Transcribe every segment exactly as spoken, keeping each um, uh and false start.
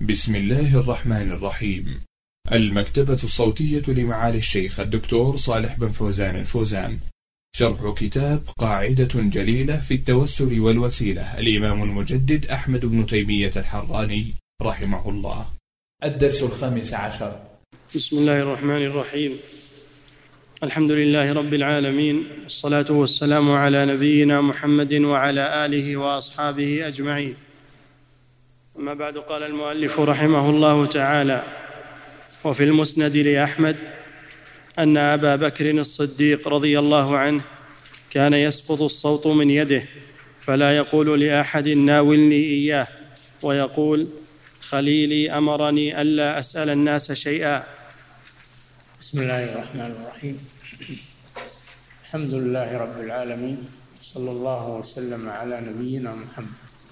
بسم الله الرحمن الرحيم. المكتبة الصوتية لمعالي الشيخ الدكتور صالح بن فوزان الفوزان، شرح كتاب قاعدة جليلة في التوسل والوسيلة، الإمام المجدد أحمد بن تيمية الحراني رحمه الله. الدرس الخامس عشر. بسم الله الرحمن الرحيم. الحمد لله رب العالمين، والصلاة والسلام على نبينا محمد وعلى آله وأصحابه أجمعين. أما بعد، قال المؤلف رحمه الله تعالى: وفي المسند لأحمد أن أبا بكر الصديق رضي الله عنه كان يسقط الصوت من يده، فلا يقول لأحد ناولني إياه، ويقول: خليلي أمرني ألا أسأل الناس شيئا. بسم الله الرحمن الرحيم. الحمد لله رب العالمين، صلى الله وسلم على نبينا محمد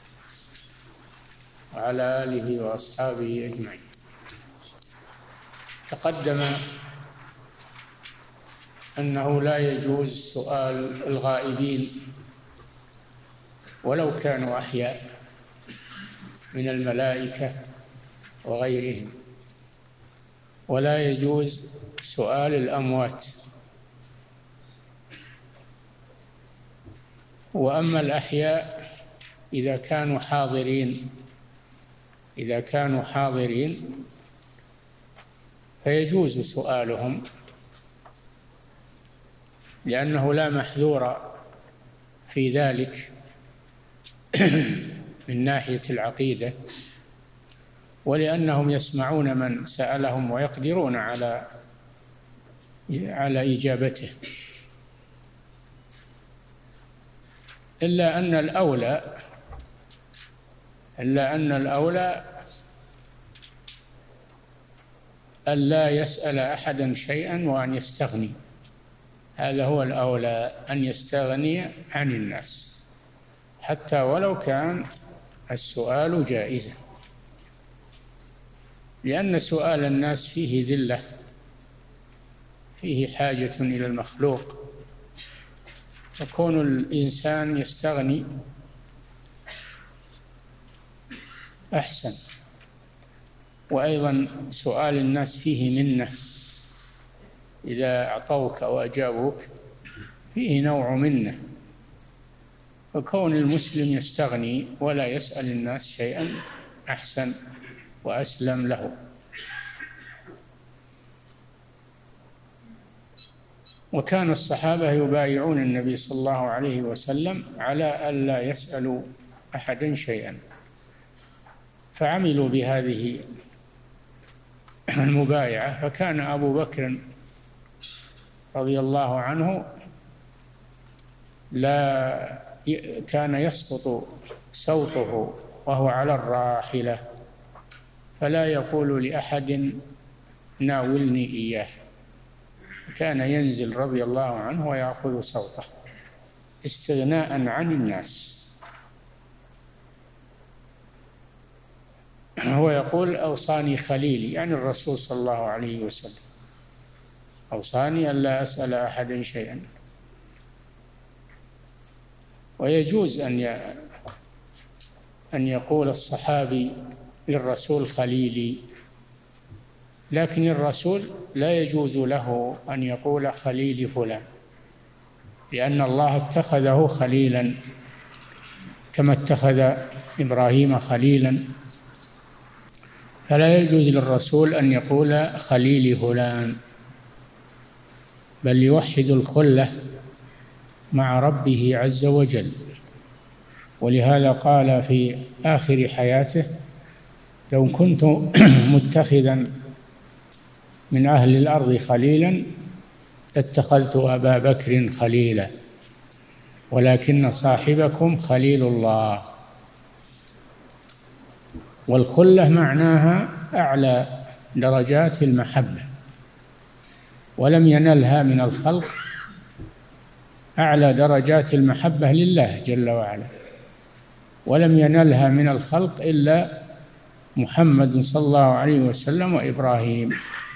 وعلى آله وأصحابه أجمعين. تقدم أنه لا يجوز سؤال الغائبين ولو كانوا أحياء من الملائكة وغيرهم، ولا يجوز سؤال الأموات. وأما الأحياء إذا كانوا حاضرين إذا كانوا حاضرين فيجوز سؤالهم، لأنه لا محذور في ذلك من ناحية العقيدة، ولأنهم يسمعون من سألهم ويقدرون على على إجابته. إلا أن الأولى إلا أن الأولى ألا يسأل أحدا شيئا وأن يستغني. هذا هو الأولى، أن يستغني عن الناس حتى ولو كان السؤال جائزا، لأن سؤال الناس فيه ذلة، فيه حاجة إلى المخلوق، فكون الإنسان يستغني أحسن. وأيضا سؤال الناس فيه منة، إذا أعطوك وأجابوك فيه نوع منة، فكون المسلم يستغني ولا يسأل الناس شيئا أحسن وأسلم له. وكان الصحابة يبايعون النبي صلى الله عليه وسلم على ألا يسألوا أحدا شيئا، فعملوا بهذه المبايعة. فكان أبو بكر رضي الله عنه لا كان يسقط صوته وهو على الراحلة، فلا يقول لأحد ناولني إياه، كان ينزل رضي الله عنه ويأخذ صوته استغناء عن الناس. هو يقول: أوصاني خليلي، يعني الرسول صلى الله عليه وسلم، أوصاني ألا أسأل أحدا شيئا. ويجوز أن أن يقول الصحابي للرسول خليلي، لكن الرسول لا يجوز له أن يقول خليلي فلان، لأن الله اتخذه خليلا كما اتخذ إبراهيم خليلا، فلا يجوز للرسول أن يقول خليلي فلان، بل يوحد الخلة مع ربه عز وجل. ولهذا قال في آخر حياته: لو كنت متخذا من أهل الأرض خليلا لاتخذت أبا بكر خليلا، ولكن صاحبكم خليل الله. والخلة معناها أعلى درجات المحبة، ولم ينلها من الخلق أعلى درجات المحبة لله جل وعلا، ولم ينلها من الخلق إلا محمد صلى الله عليه وسلم وإبراهيم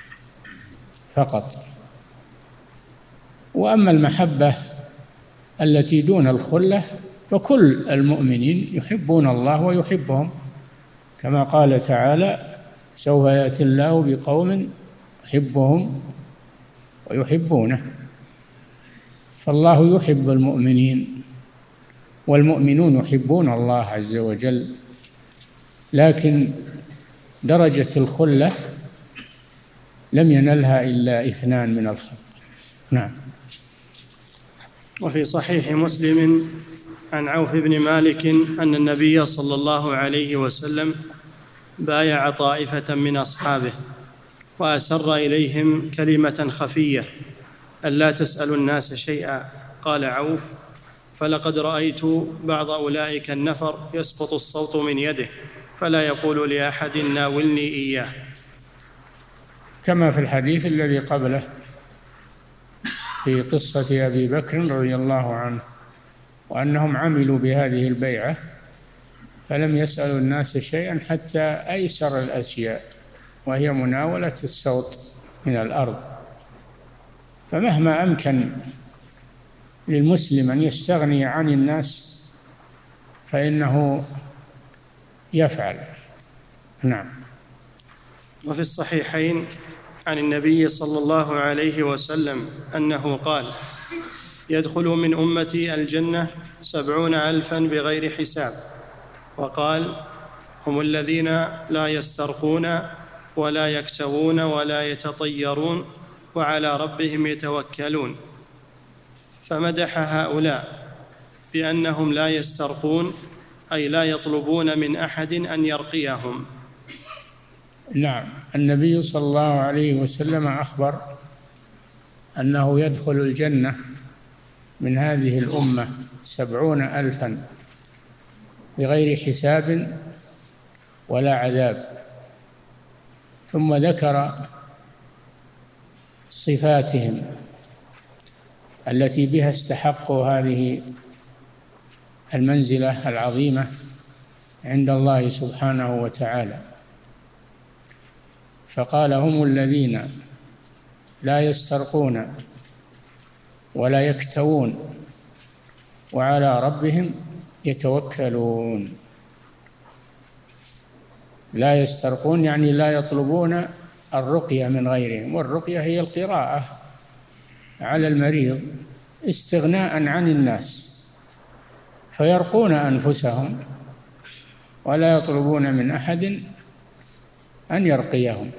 فقط. وأما المحبة التي دون الخلة فكل المؤمنين يحبون الله ويحبهم، كما قال تعالى: سوف يأتي الله بقوم يحبهم ويحبونه. فالله يحب المؤمنين والمؤمنون يحبون الله عز وجل، لكن درجة الخلة لم ينلها إلا اثنان من الخلق. نعم. وفي صحيح مسلم عن عوف بن مالك أن النبي صلى الله عليه وسلم بايع طائفة من أصحابه وأسر إليهم كلمة خفية: ألا تسألوا الناس شيئا. قال عوف: فلقد رأيت بعض أولئك النفر يسقط الصوت من يده فلا يقول لأحد ناولني إياه، كما في الحديث الذي قبله في قصة أبي بكر رضي الله عنه، وأنهم عملوا بهذه البيعة فلم يسألوا الناس شيئا حتى أيسر الأشياء، وهي مناولة الصوت من الأرض. فمهما أمكن للمسلم أن يستغني عن الناس فإنه يفعل. نعم. وفي الصحيحين عن النبي صلى الله عليه وسلم أنه قال: يدخل من أمتي الجنة سبعون ألفا بغير حساب. وقال: هم الذين لا يسترقون ولا يكتوون ولا يتطيرون وعلى ربهم يتوكلون. فمدح هؤلاء بأنهم لا يسترقون، أي لا يطلبون من أحد أن يرقيهم. نعم. النبي صلى الله عليه وسلم أخبر أنه يدخل الجنة من هذه الأمة سبعون ألفا بغير حساب ولا عذاب، ثم ذكر صفاتهم التي بها استحقوا هذه المنزلة العظيمة عند الله سبحانه وتعالى، فقال: هم الذين لا يسترقون ولا يكتوون وعلى ربهم يتوكلون. لا يسترقون يعني لا يطلبون الرقية من غيرهم، والرقية هي القراءة على المريض استغناء عن الناس، فيرقون أنفسهم ولا يطلبون من أحد أن يرقيهم.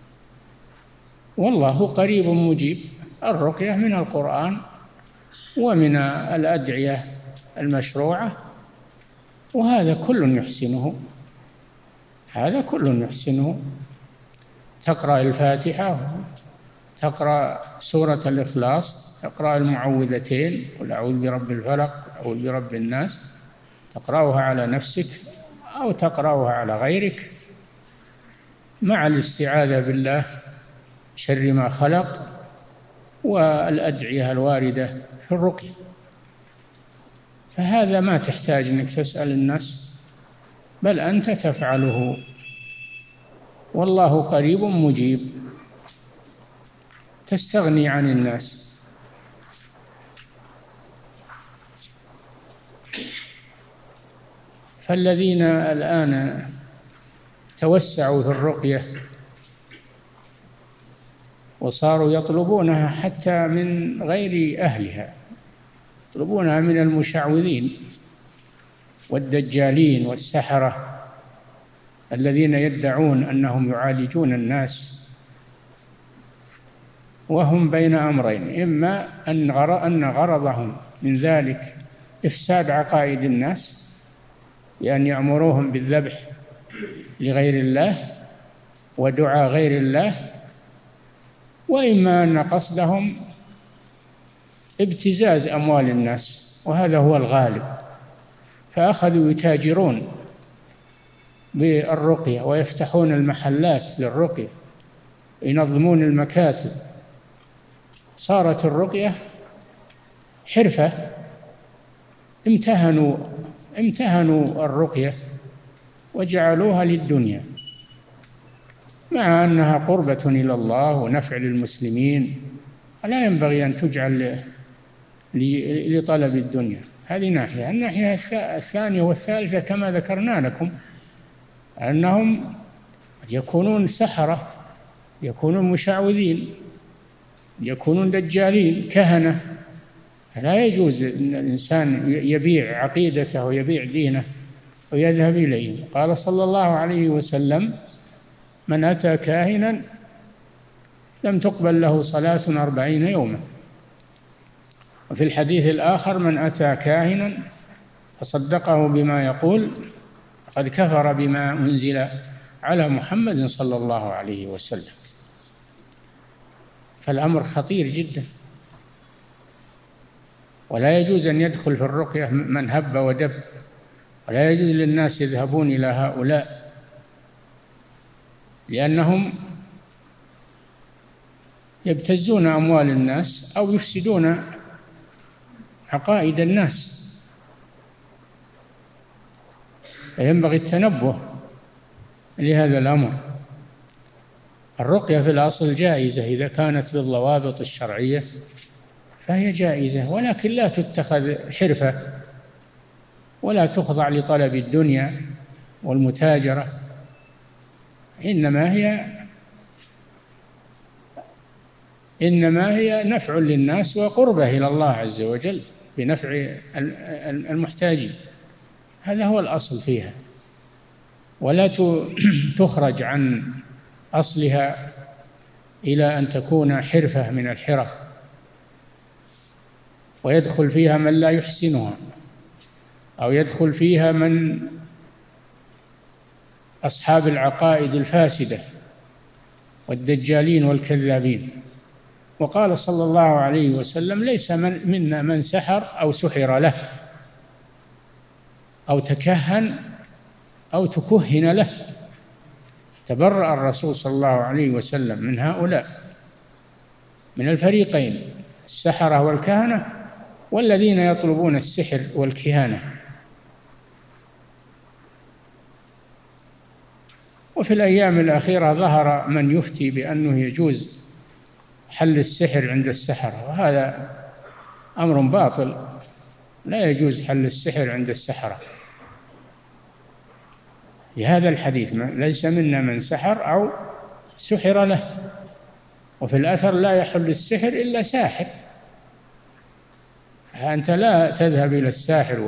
والله قريب مجيب. الرقية من القرآن ومن الأدعية المشروعة، وهذا كل يحسنه، هذا كل يحسنه. تقرأ الفاتحة، تقرأ سورة الإخلاص، تقرأ المعوذتين: قل أعوذ برب الفلق، أعوذ برب الناس، تقرأها على نفسك أو تقرأها على غيرك مع الاستعاذة بالله شر ما خلق والأدعية الواردة في الرقية. فهذا ما تحتاج أنك تسأل الناس، بل أنت تفعله، والله قريب مجيب. تستغني عن الناس. فالذين الآن توسعوا في الرقية وصاروا يطلبونها حتى من غير أهلها، يطلبونها من المشعوذين والدجالين والسحرة الذين يدعون أنهم يعالجون الناس، وهم بين أمرين: إما أن غرضهم من ذلك إفساد عقائد الناس بأن يأمروهم بالذبح لغير الله ودعاء غير الله، وإما أن قصدهم ابتزاز أموال الناس، وهذا هو الغالب. فأخذوا يتاجرون بالرقية ويفتحون المحلات للرقية، ينظمون المكاتب. صارت الرقية حرفة، امتهنوا امتهنوا الرقية وجعلوها للدنيا، مع أنها قربة إلى الله ونفع للمسلمين. لا ينبغي أن تجعل لطلب الدنيا. هذه ناحية. الناحية الثانية والثالثة كما ذكرنا لكم أنهم يكونون سحرة، يكونون مشعوذين، يكونون دجالين، كهنة. فلا يجوز أن الإنسان يبيع عقيدته ويبيع دينه ويذهب إليه. قال صلى الله عليه وسلم: من أتى كاهنا لم تقبل له صلاة أربعين يوما. وفي الحديث الآخر: من أتى كاهنا فصدقه بما يقول فقد كفر بما أنزل على محمد صلى الله عليه وسلم. فالأمر خطير جدا، ولا يجوز أن يدخل في الرقية من هب ودب، ولا يجوز للناس يذهبون إلى هؤلاء، لأنهم يبتزون أموال الناس أو يفسدون عقائد الناس. فينبغي التنبه لهذا الأمر. الرقية في الأصل جائزة إذا كانت بالضوابط الشرعية فهي جائزة، ولكن لا تتخذ حرفة ولا تخضع لطلب الدنيا والمتاجرة، إنما هي إنما هي نفع للناس وقربة إلى الله عز وجل بنفع المحتاجين. هذا هو الأصل فيها، ولا تخرج عن أصلها إلى أن تكون حرفة من الحرف ويدخل فيها من لا يحسنها، أو يدخل فيها من أصحاب العقائد الفاسدة والدجالين والكذابين. وقال صلى الله عليه وسلم: ليس من منا من سحر أو سحر له أو تكهن أو تكهن له. تبرأ الرسول صلى الله عليه وسلم من هؤلاء، من الفريقين، السحرة والكهنة والذين يطلبون السحر والكهانة. وفي الأيام الأخيرة ظهر من يفتي بأنه يجوز حل السحر عند السحرة، وهذا أمر باطل، لا يجوز حل السحر عند السحرة لهذا الحديث: ليس منا من سحر أو سحر له. وفي الأثر: لا يحل السحر إلا ساحر. أنت لا تذهب إلى الساحر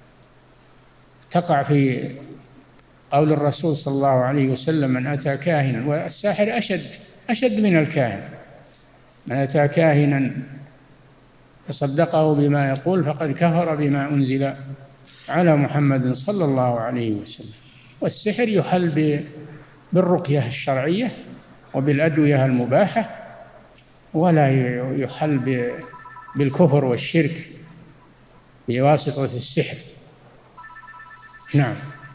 وتقع في قول الرسول صلى الله عليه وسلم: من أتى كاهنا. والساحر أشد أشد من الكاهن. من أتى كاهنا فصدقه بما يقول فقد كفر بما أنزل على محمد صلى الله عليه وسلم. والسحر يحل بالرقية الشرعية وبالأدوية المباحة، ولا يحل بالكفر والشرك بواسطة السحر. نعم.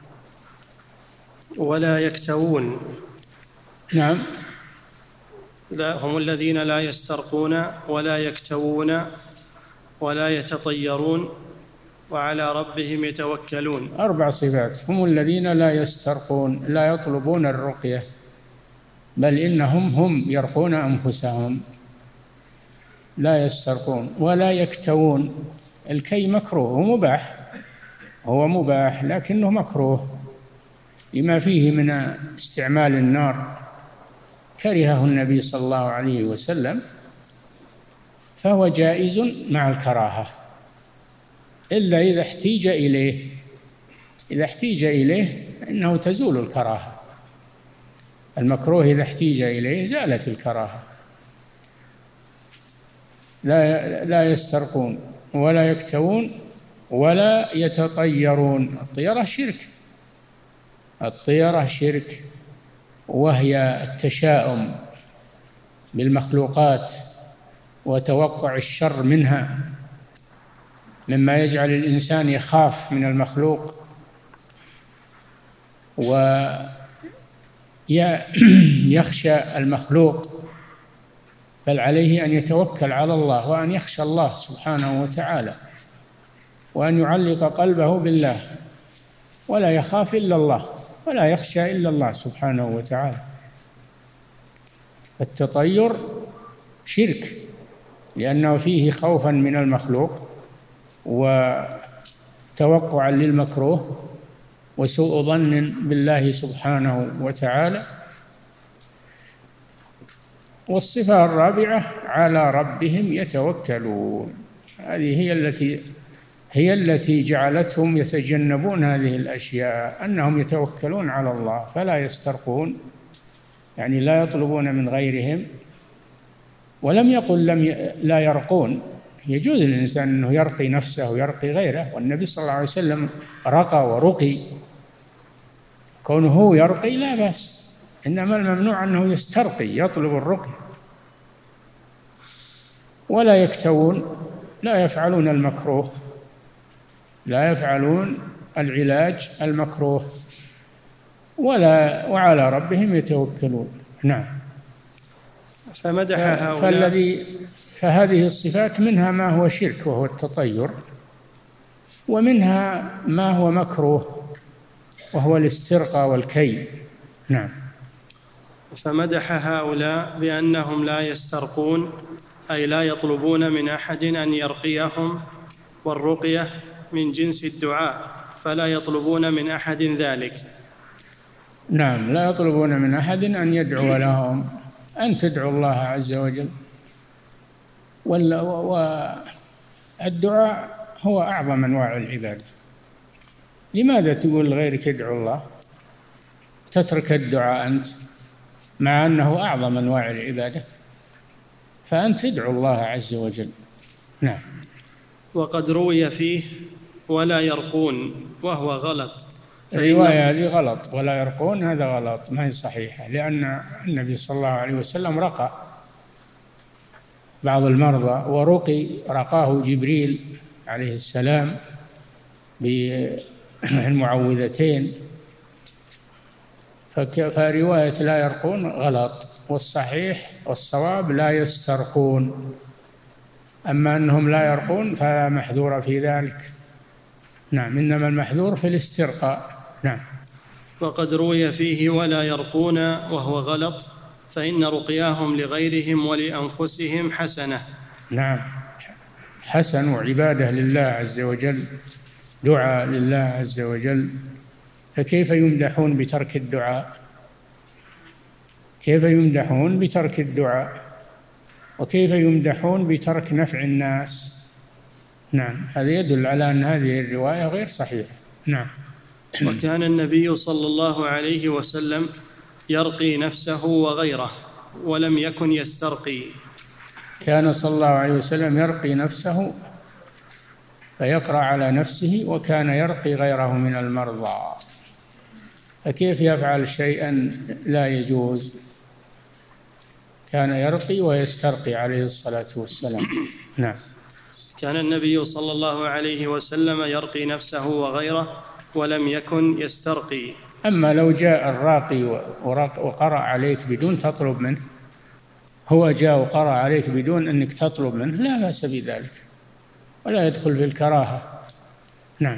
ولا يكتوون. نعم. لا، هم الذين لا يسترقون ولا يكتوون ولا يتطيرون وعلى ربهم يتوكلون. أربع صفات: هم الذين لا يسترقون، لا يطلبون الرقية، بل إنهم هم يرقون أنفسهم، لا يسترقون. ولا يكتوون، الكي مكروه، هو مباح، هو مباح لكنه مكروه لما فيه من استعمال النار، كرهه النبي صلى الله عليه وسلم، فهو جائز مع الكراهة إلا إذا احتيج إليه. إذا احتيج إليه إنه تزول الكراهة. المكروه إذا احتيج إليه زالت الكراهة. لا لا يسترقون ولا يكتوون ولا يتطيرون. الطيرة شرك، الطيرة شرك، وهي التشاؤم بالمخلوقات وتوقع الشر منها، مما يجعل الإنسان يخاف من المخلوق ويخشى المخلوق، بل عليه أن يتوكل على الله وأن يخشى الله سبحانه وتعالى، وأن يعلق قلبه بالله ولا يخاف إلا الله ولا يخشى إلا الله سبحانه وتعالى. التطير شرك لأنه فيه خوفا من المخلوق وتوقعا للمكروه وسوء ظن بالله سبحانه وتعالى. والصفة الرابعة على ربهم يتوكلون، هذه هي التي هي التي جعلتهم يتجنبون هذه الأشياء، أنهم يتوكلون على الله فلا يسترقون، يعني لا يطلبون من غيرهم. ولم يقل لم ي... لا يرقون، يجوز للإنسان أنه يرقي نفسه ويرقي غيره، والنبي صلى الله عليه وسلم رقى ورقي، كونه يرقي لا بأس، إنما الممنوع أنه يسترقي يطلب الرقي. ولا يكتوون، لا يفعلون المكروه، لا يفعلون العلاج المكروه، ولا وعلى ربهم يتوكلون. نعم. فمدح هؤلاء فالذي فهذه الصفات منها ما هو شرك وهو التطير، ومنها ما هو مكروه وهو الاسترقاء والكي. نعم. فمدح هؤلاء بأنهم لا يسترقون، أي لا يطلبون من أحد أن يرقيهم، والرقية من جنس الدعاء فلا يطلبون من أحد ذلك. نعم، لا يطلبون من أحد أن يدعو لهم، أن تدعو الله عز وجل. والدعاء هو أعظم أنواع العبادة. لماذا تقول لغيرك ادعو الله، تترك الدعاء أنت، مع أنه أعظم أنواع العبادة؟ فأنت تدعو الله عز وجل. نعم. وقد روي فيه ولا يرقون، وهو غلط. الرواية هذه غلط، ولا يرقون هذا غلط، ما هي صحيحة، لأن النبي صلى الله عليه وسلم رقى بعض المرضى، ورقي رقاه جبريل عليه السلام بالمعوذتين، فرواية لا يرقون غلط، والصحيح والصواب لا يسترقون. أما أنهم لا يرقون فلا محذور في ذلك. نعم، إنما المحذور في الاسترقاء. نعم. وقد روي فيه ولا يرقون وهو غلط، فإن رقياهم لغيرهم ولأنفسهم حسنة. نعم، حسن وعبادة لله عز وجل، دعاء لله عز وجل. فكيف يمدحون بترك الدعاء؟ كيف يمدحون بترك الدعاء؟ وكيف يمدحون بترك نفع الناس؟ نعم، هذا يدل على أن هذه الرواية غير صحيحة. نعم. وكان النبي صلى الله عليه وسلم يرقي نفسه وغيره، ولم يكن يسترقي. كان صلى الله عليه وسلم يرقي نفسه فيقرأ على نفسه، وكان يرقي غيره من المرضى. فكيف يفعل شيئا لا يجوز؟ كان يرقي ويسترقي عليه الصلاة والسلام. نعم. كان النبي صلى الله عليه وسلم يرقي نفسه وغيره، ولم يكن يسترقي. أما لو جاء الراقي وقرأ عليك بدون تطلب منه، هو جاء وقرأ عليك بدون أنك تطلب منه، لا بأس بذلك، ولا يدخل في الكراهة. نعم.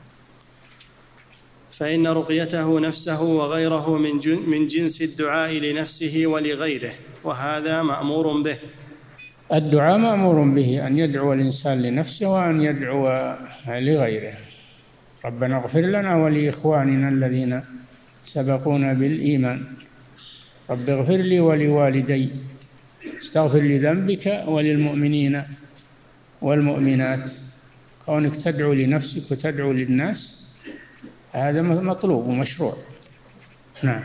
فإن رقيته نفسه وغيره من جنس الدعاء لنفسه ولغيره، وهذا مأمور به. الدعاء مأمور به، أن يدعو الإنسان لنفسه وأن يدعو لغيره. ربنا اغفر لنا ولإخواننا الذين سبقونا بالإيمان، رب اغفر لي ولوالدي، استغفر لذنبك وللمؤمنين والمؤمنات. كونك تدعو لنفسك وتدعو للناس هذا مطلوب ومشروع. نعم.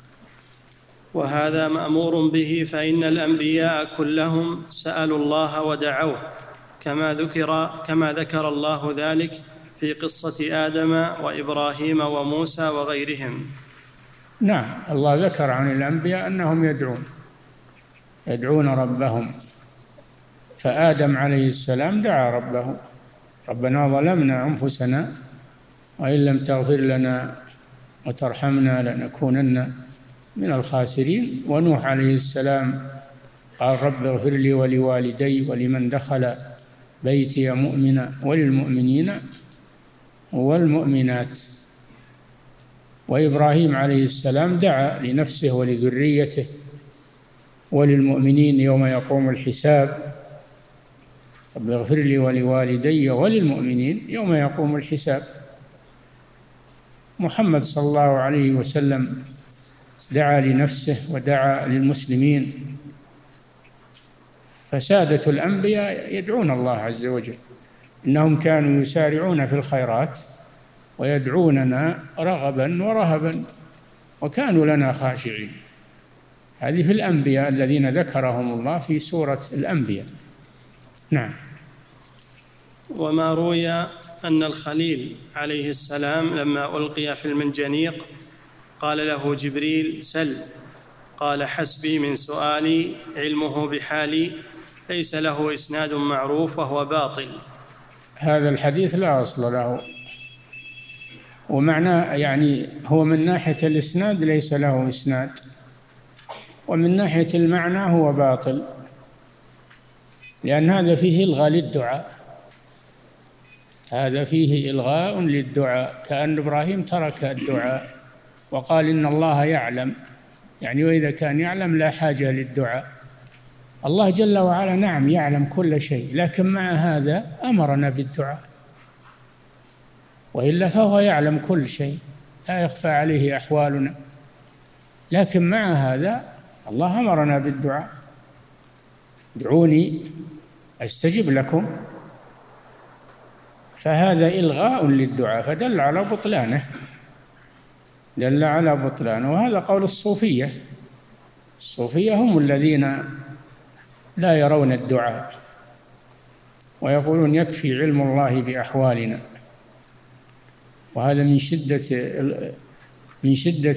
وهذا مأمور به، فإن الأنبياء كلهم سألوا الله ودعوه، كما ذكر كما ذكر الله ذلك في قصة آدم وإبراهيم وموسى وغيرهم. نعم، الله ذكر عن الأنبياء أنهم يدعون يدعون ربهم. فآدم عليه السلام دعا ربه: ربنا ظلمنا أنفسنا وإن لم تغفر لنا وترحمنا لنكونن من الخاسرين. ونوح عليه السلام قال: رب اغفر لي ولوالدي ولمن دخل بيتي مؤمنا وللمؤمنين والمؤمنات. وإبراهيم عليه السلام دعا لنفسه ولذريته وللمؤمنين يوم يقوم الحساب: رب اغفر لي ولوالدي وللمؤمنين يوم يقوم الحساب. محمد صلى الله عليه وسلم دعا لنفسه ودعا للمسلمين، فسادة الأنبياء يدعون الله عز وجل، إنهم كانوا يسارعون في الخيرات ويدعوننا رغبا ورهبا وكانوا لنا خاشعين. هذه في الأنبياء الذين ذكرهم الله في سورة الأنبياء. نعم. وما روي أن الخليل عليه السلام لما ألقي في المنجنيق قال له جبريل: سل. قال: حسبي من سؤالي علمه بحالي، ليس له إسناد معروف وهو باطل. هذا الحديث لا أصل له، ومعناه يعني هو من ناحية الإسناد ليس له إسناد، ومن ناحية المعنى هو باطل، لأن هذا فيه إلغاء للدعاء، هذا فيه إلغاء للدعاء، كأن إبراهيم ترك الدعاء وقال إن الله يعلم، يعني وإذا كان يعلم لا حاجة للدعاء. الله جل وعلا نعم يعلم كل شيء، لكن مع هذا أمرنا بالدعاء، وإلا فهو يعلم كل شيء لا يخفى عليه أحوالنا، لكن مع هذا الله أمرنا بالدعاء: ادعوني أستجب لكم. فهذا إلغاء للدعاء، فدل على بطلانه، دل على بطلانه. وهذا قول الصوفية. الصوفية هم الذين لا يرون الدعاء ويقولون يكفي علم الله بأحوالنا، وهذا من شدة من شدة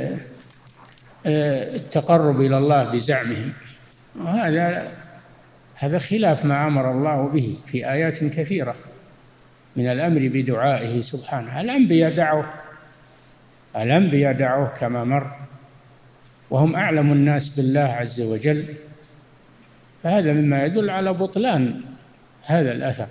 التقرب إلى الله بزعمهم، وهذا هذا خلاف ما أمر الله به في آيات كثيرة من الأمر بدعائه سبحانه. الأنبياء دعوه الأنبياء دعوه كما مر، وهم أعلم الناس بالله عز وجل، فهذا مما يدل على بطلان هذا الأثر.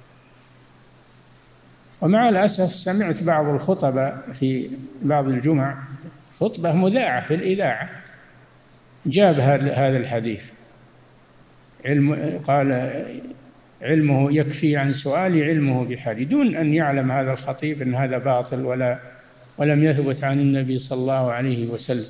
ومع الأسف سمعت بعض الخطباء في بعض الجمع خطبة مذاعة في الإذاعة جاب هذا الحديث، علم قال علمه يكفي عن سؤالي علمه بحالي، دون أن يعلم هذا الخطيب أن هذا باطل ولا ولم يثبت عن النبي صلى الله عليه وسلم.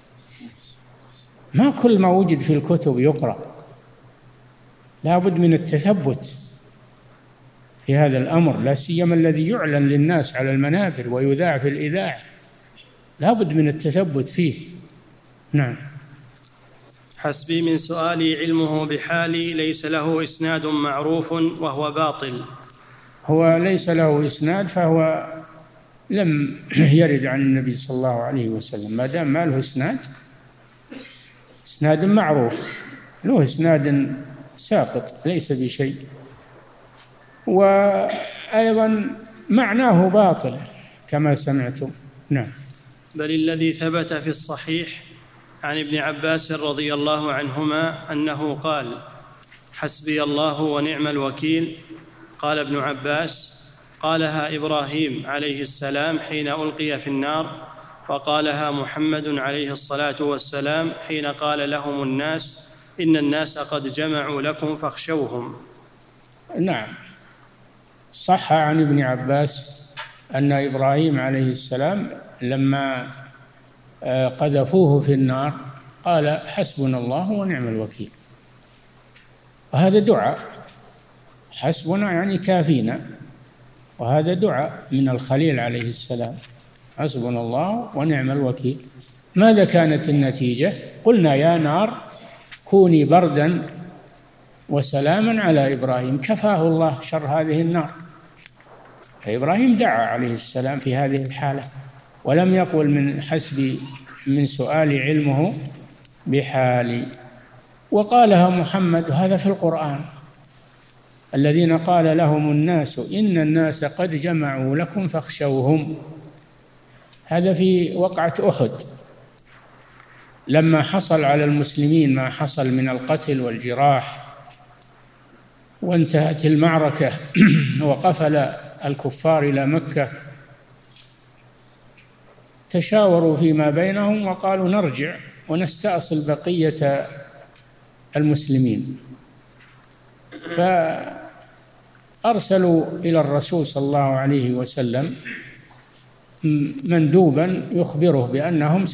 ما كل ما وجد في الكتب يقرأ، لا بد من التثبت في هذا الأمر، لا سيما الذي يعلن للناس على المنابر ويذاع في الإذاعة، لا بد من التثبت فيه. نعم. حسبي من سؤالي علمه بحالي، ليس له إسناد معروف وهو باطل. هو ليس له إسناد فهو لم يرد عن النبي صلى الله عليه وسلم، ما دام ما له إسناد، إسناد معروف، له إسناد ساقط ليس بشيء، وأيضا معناه باطل كما سمعتم. نعم. بل الذي ثبت في الصحيح عن ابن عباس رضي الله عنهما أنه قال: حسبي الله ونعم الوكيل. قال ابن عباس: قالها إبراهيم عليه السلام حين ألقي في النار، وقالها محمد عليه الصلاة والسلام حين قال لهم الناس: إن الناس قد جمعوا لكم فاخشوهم. نعم، صح عن ابن عباس أن إبراهيم عليه السلام لما قذفوه في النار قال: حسبنا الله ونعم الوكيل. وهذا دعاء، حسبنا يعني كافينا، وهذا دعاء من الخليل عليه السلام: حسبنا الله ونعم الوكيل. ماذا كانت النتيجة؟ قلنا يا نار كوني بردا وسلاما على إبراهيم، كفاه الله شر هذه النار. فإبراهيم دعا عليه السلام في هذه الحالة، ولم يقل من حسبي من سؤال علمه بحالي. وقالها محمد، هذا في القرآن: الذين قال لهم الناس إن الناس قد جمعوا لكم فاخشوهم. هذا في وقعة أحد لما حصل على المسلمين ما حصل من القتل والجراح، وانتهت المعركة وقفل الكفار إلى مكة، تشاوروا فيما بينهم وقالوا نرجع ونستأصل بقية المسلمين، فأرسلوا إلى الرسول صلى الله عليه وسلم مندوبا يخبره بأنهم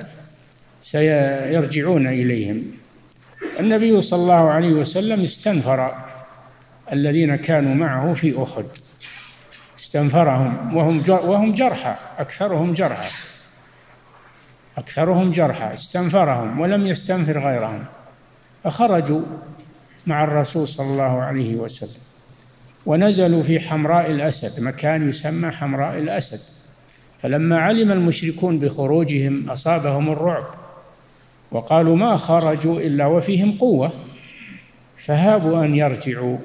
سيرجعون إليهم. النبي صلى الله عليه وسلم استنفر الذين كانوا معه في أحد، استنفرهم وهم وهم جرحى، أكثرهم جرحى أكثرهم جرحى استنفرهم ولم يستنفر غيرهم، فخرجوا مع الرسول صلى الله عليه وسلم ونزلوا في حمراء الأسد، مكان يسمى حمراء الأسد. فلما علم المشركون بخروجهم أصابهم الرعب وقالوا ما خرجوا إلا وفيهم قوة، فهابوا أن يرجعوا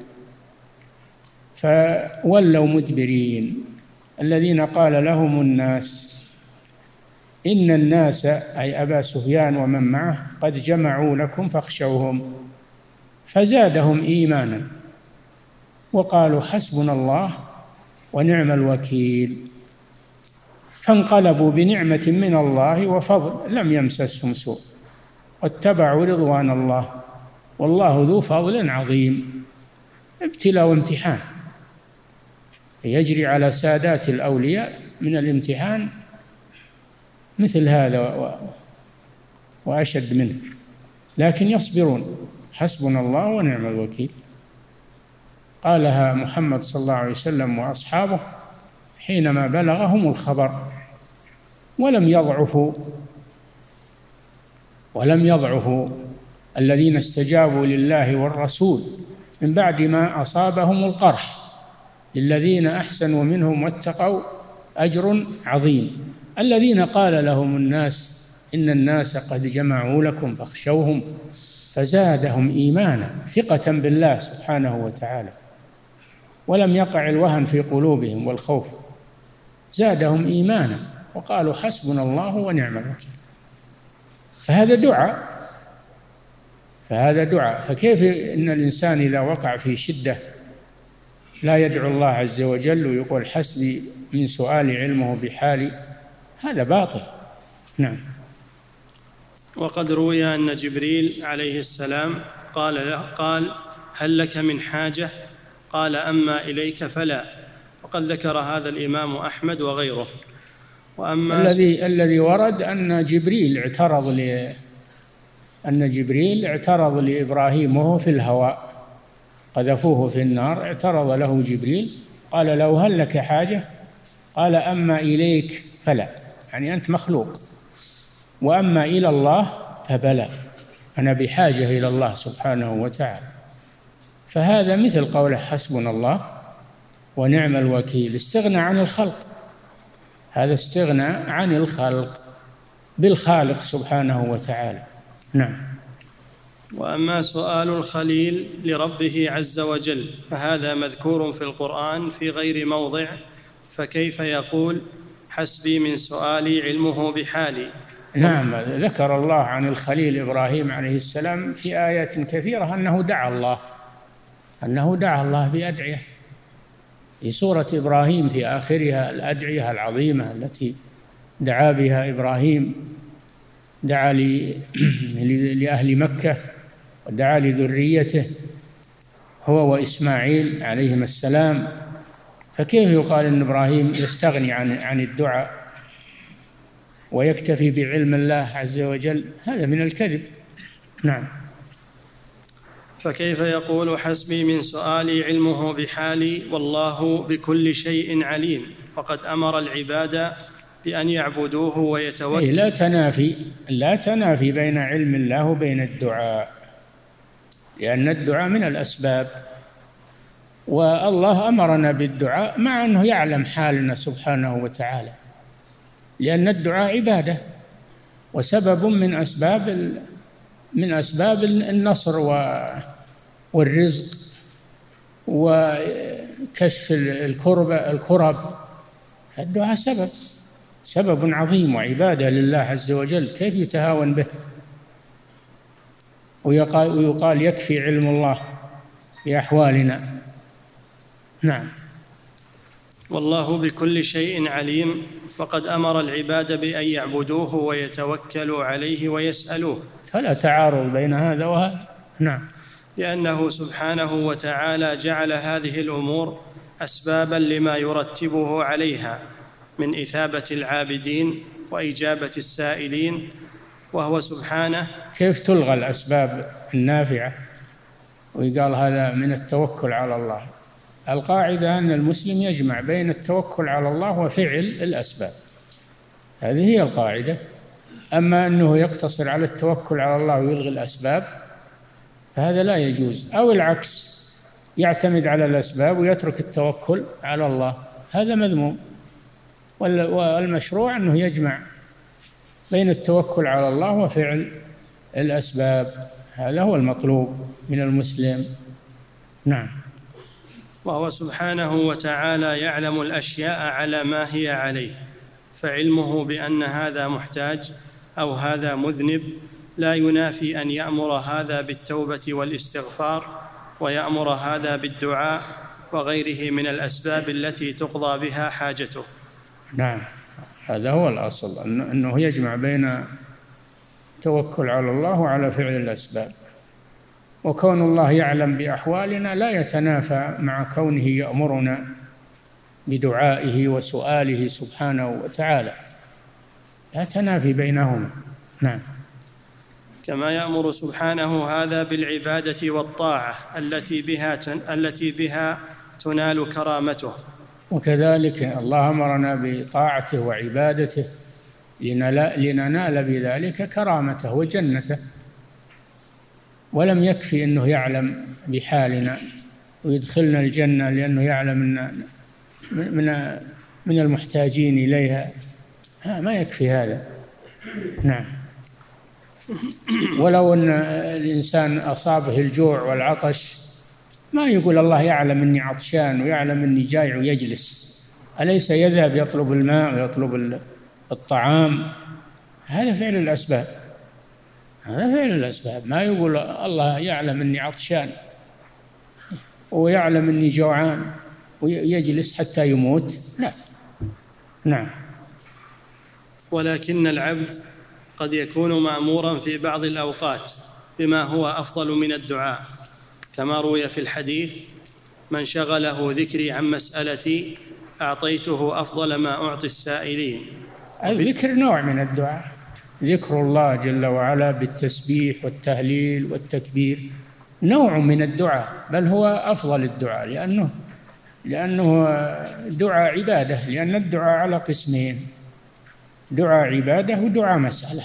فولوا مدبرين. الذين قال لهم الناس إن الناس أي أبا سفيان ومن معه قد جمعوا لكم فاخشوهم، فزادهم إيمانا وقالوا حسبنا الله ونعم الوكيل، فانقلبوا بنعمة من الله وفضل لم يمسسهم سوء واتبعوا رضوان الله والله ذو فضل عظيم. ابتلاء وامتحان يجري على سادات الأولياء من الامتحان مثل هذا وأشد منه، لكن يصبرون. حسبنا الله ونعم الوكيل قالها محمد صلى الله عليه وسلم وأصحابه حينما بلغهم الخبر، ولم يضعفوا ولم يضعفوا الذين استجابوا لله والرسول من بعد ما أصابهم القرح. للذين أحسنوا منهم واتقوا أجر عظيم. الذين قال لهم الناس إن الناس قد جمعوا لكم فاخشوهم فزادهم إيمانا، ثقة بالله سبحانه وتعالى، ولم يقع الوهن في قلوبهم والخوف، زادهم إيمانا وقالوا حسبنا الله ونعم الوكيل. فهذا دعاء فهذا دعاء فكيف إن الإنسان إذا وقع في شدة لا يدعو الله عز وجل ويقول حسبي من سؤال علمه بحالي؟ هذا باطل. نعم. وقد روي أن جبريل عليه السلام قال له قال هل لك من حاجة؟ قال أما إليك فلا. وقد ذكر هذا الإمام أحمد وغيره. وأما الذي الذي ورد أن جبريل اعترض ل أن جبريل اعترض لإبراهيم وهو في الهواء، قذفوه في النار، اعترض له جبريل قال له هل لك حاجة؟ قال أما إليك فلا، يعني أنت مخلوق، وأما إلى الله فبلى، أنا بحاجة إلى الله سبحانه وتعالى. فهذا مثل قوله حسبنا الله ونعم الوكيل، استغنى عن الخلق، هذا استغنى عن الخلق بالخالق سبحانه وتعالى. نعم. وأما سؤال الخليل لربه عز وجل فهذا مذكور في القرآن في غير موضع، فكيف يقول حسبي من سؤالي علمه بحالي؟ نعم، ذكر الله عن الخليل إبراهيم عليه السلام في آيات كثيرة أنه دعا الله أنه دعا الله بأدعية، في سورة إبراهيم في آخرها الأدعية العظيمة التي دعا بها إبراهيم، دعا لأهل مكة ودعا لذريته هو وإسماعيل عليهما السلام. فكيف يقال أن إبراهيم يستغني عن عن الدعاء ويكتفي بعلم الله عز وجل؟ هذا من الكذب. نعم. فكيف يقول حسبي من سؤالي علمه بحالي والله بكل شيء عليم، وقد أمر العباد بأن يعبدوه ويتوكلوا؟ لا تنافي لا تنافي بين علم الله وبين الدعاء، لأن الدعاء من الأسباب، والله أمرنا بالدعاء مع أنه يعلم حالنا سبحانه وتعالى، لأن الدعاء عبادة وسبب من أسباب من أسباب النصر والرزق وكشف الكرب الكرب. فالدعاء سبب سبب عظيم وعبادة لله عز وجل، كيف يتهاون به؟ ويقال, ويقال يكفي علم الله بأحوالنا. نعم. والله بكل شيء عليم، وقد أمر العباد بأن يعبدوه ويتوكلوا عليه ويسألوه، فلا تعارض بين هذا وهذا. نعم. لأنه سبحانه وتعالى جعل هذه الأمور أسبابا لما يرتبه عليها، من إثابة العابدين وإجابة السائلين، وهو سبحانه. كيف تلغى الأسباب النافعة ويقال هذا من التوكل على الله؟ القاعدة أن المسلم يجمع بين التوكل على الله وفعل الأسباب، هذه هي القاعدة. أما أنه يقتصر على التوكل على الله ويلغي الأسباب فهذا لا يجوز، أو العكس، يعتمد على الأسباب ويترك التوكل على الله، هذا مذموم. والمشروع أنه يجمع بين التوكل على الله وفعل الأسباب، هذا هو المطلوب من المسلم. نعم. وهو سبحانه وتعالى يعلم الأشياء على ما هي عليه، فعلمه بأن هذا محتاج أو هذا مذنب لا ينافي أن يأمر هذا بالتوبة والاستغفار، ويأمر هذا بالدعاء وغيره من الأسباب التي تقضى بها حاجته. نعم، هذا هو الأصل، أنه يجمع بين التوكل على الله وعلى فعل الأسباب. وكون الله يعلم بأحوالنا لا يتنافى مع كونه يأمرنا بدعائه وسؤاله سبحانه وتعالى، لا تنافي بينهما. نعم. كما يأمر سبحانه هذا بالعبادة والطاعة التي بها التي بها تنال كرامته. وكذلك الله أمرنا بطاعته وعبادته لننال بذلك كرامته وجنته، ولم يكفي أنه يعلم بحالنا ويدخلنا الجنة لأنه يعلم أن من من المحتاجين إليها، ما يكفي هذا. نعم. ولو أن الإنسان أصابه الجوع والعطش ما يقول الله يعلم أني عطشان ويعلم أني جائع ويجلس، أليس يذهب يطلب الماء ويطلب الطعام؟ هذا فعل الأسباب، هذا فعل الأسباب. ما يقول الله يعلم أني عطشان ويعلم أني جوعان ويجلس حتى يموت، لا. نعم. ولكن العبد قد يكون مأمورا في بعض الأوقات بما هو أفضل من الدعاء، كما روي في الحديث: من شغله ذكري عن مسألتي أعطيته أفضل ما أعطي السائلين. الذكر نوع من الدعاء، ذكر الله جل وعلا بالتسبيح والتهليل والتكبير نوع من الدعاء، بل هو أفضل الدعاء، لأنه لأنه دعاء عبادة، لأن الدعاء على قسمين: دعاء عبادة ودعاء مسألة.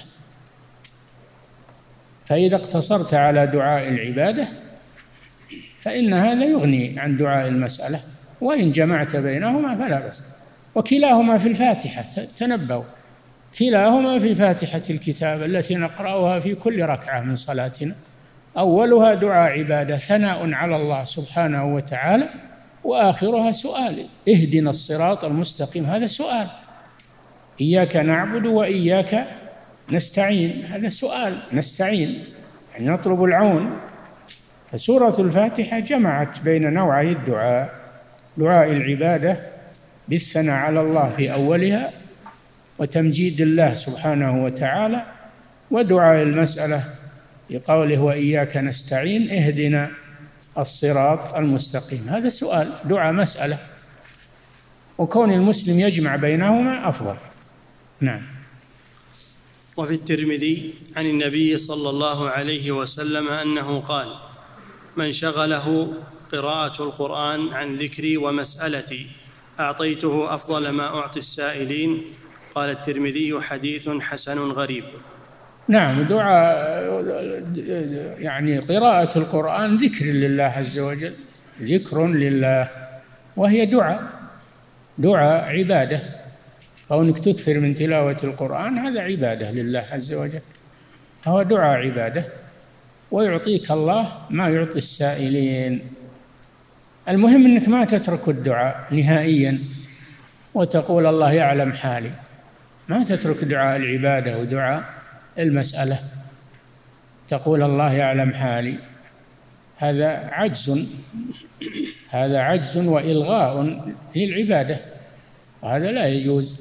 فإذا اقتصرت على دعاء العبادة فإن هذا يغني عن دعاء المسألة، وإن جمعت بينهما فلا بأس. وكلاهما في الفاتحة، تنبهوا، كلاهما في فاتحة الكتاب التي نقرأها في كل ركعة من صلاتنا. أولها دعاء عبادة ثناء على الله سبحانه وتعالى، وآخرها سؤال: اهدنا الصراط المستقيم، هذا سؤال. إياك نعبد وإياك نستعين، هذا سؤال، نستعين يعني نطلب العون. فسورة الفاتحة جمعت بين نوعي الدعاء: دعاء العبادة بالثناء على الله في أولها وتمجيد الله سبحانه وتعالى، ودعاء المسألة بقوله: وإياك نستعين اهدنا الصراط المستقيم، هذا سؤال، دعاء مسألة. وكون المسلم يجمع بينهما أفضل. نعم. وفي الترمذي عن النبي صلى الله عليه وسلم أنه قال: من شغله قراءة القرآن عن ذكري ومسألتي أعطيته أفضل ما أعطي السائلين. قال الترمذي: حديث حسن غريب. نعم. دعاء يعني قراءة القرآن ذكر لله عز وجل، ذكر لله، وهي دعاء دعاء عبادة. كونك تكثر من تلاوة القرآن هذا عبادة لله عز وجل، هو دعاء عبادة، ويعطيك الله ما يعطي السائلين. المهم أنك ما تترك الدعاء نهائيا وتقول الله يعلم حالي، ما تترك دعاء العبادة ودعاء المسألة تقول الله يعلم حالي، هذا عجز، هذا عجز وإلغاء للعبادة، وهذا لا يجوز.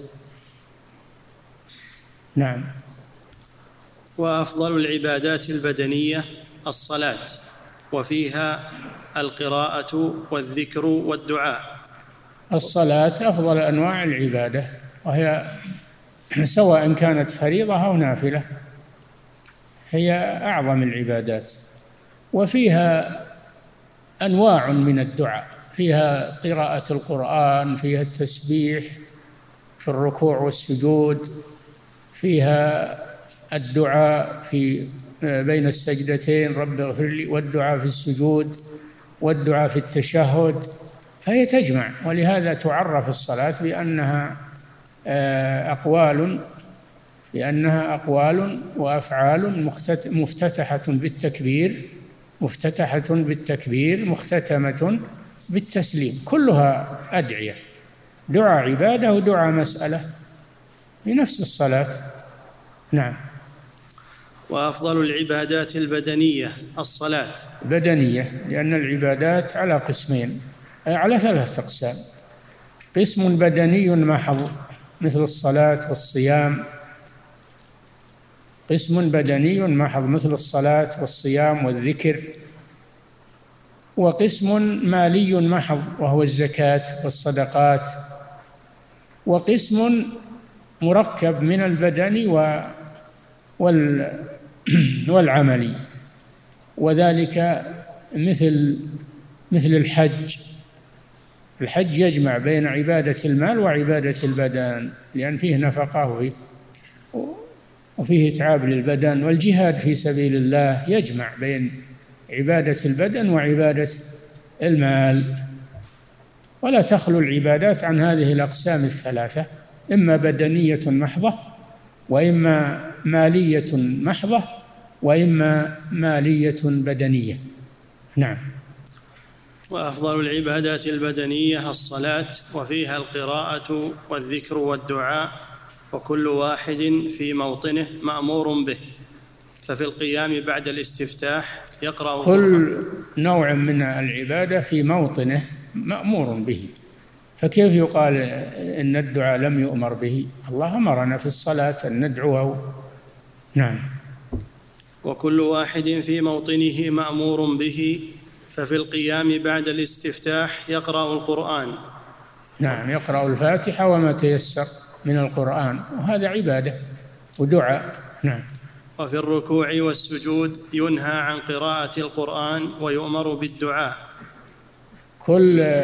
نعم. وأفضل العبادات البدنية الصلاة، وفيها القراءة والذكر والدعاء. الصلاة أفضل أنواع العبادة، وهي سواء كانت فريضة أو نافلة هي أعظم العبادات، وفيها أنواع من الدعاء، فيها قراءة القرآن، فيها التسبيح في الركوع والسجود، فيها الدعاء في بين السجدتين رب اغفر لي، والدعاء في السجود، والدعاء في التشهد، فهي تجمع. ولهذا تعرف الصلاة بأنها أقوال لأنها أقوال وأفعال مفتتحة بالتكبير مفتتحة بالتكبير مختتمة بالتسليم، كلها أدعية، دعاء عبادة ودعاء مسألة في نفس الصلاة. نعم. وأفضل العبادات البدنية الصلاة. بدنية لأن العبادات على قسمين، على ثلاثة أقسام: قسم بدني محض مثل الصلاة والصيام، قسم بدني محض مثل الصلاة والصيام والذكر، وقسم مالي محض وهو الزكاة والصدقات، وقسم مركب من البدن والعملي، وذلك مثل مثل الحج. الحج يجمع بين عبادة المال وعبادة البدن لأن فيه نفقة وفيه وفيه تعب للبدن، والجهاد في سبيل الله يجمع بين عبادة البدن وعبادة المال. ولا تخلو العبادات عن هذه الأقسام الثلاثة، إما بدنية محضة، وإما مالية محضة، وإما مالية بدنية. نعم. وأفضل العبادات البدنية الصلاة، وفيها القراءة والذكر والدعاء، وكل واحد في موطنه مأمور به، ففي القيام بعد الاستفتاح يقرأ كل نوع من العبادة في موطنه مأمور به، فكيف يقال إن الدعاء لم يؤمر به؟ الله أمرنا في الصلاة أن ندعوه. نعم. وكل واحد في موطنه مأمور به، ففي القيام بعد الاستفتاح يقرأ القرآن. نعم، يقرأ الفاتحة وما تيسر من القرآن، وهذا عبادة ودعاء. نعم. وفي الركوع والسجود ينهى عن قراءة القرآن ويؤمر بالدعاء. كل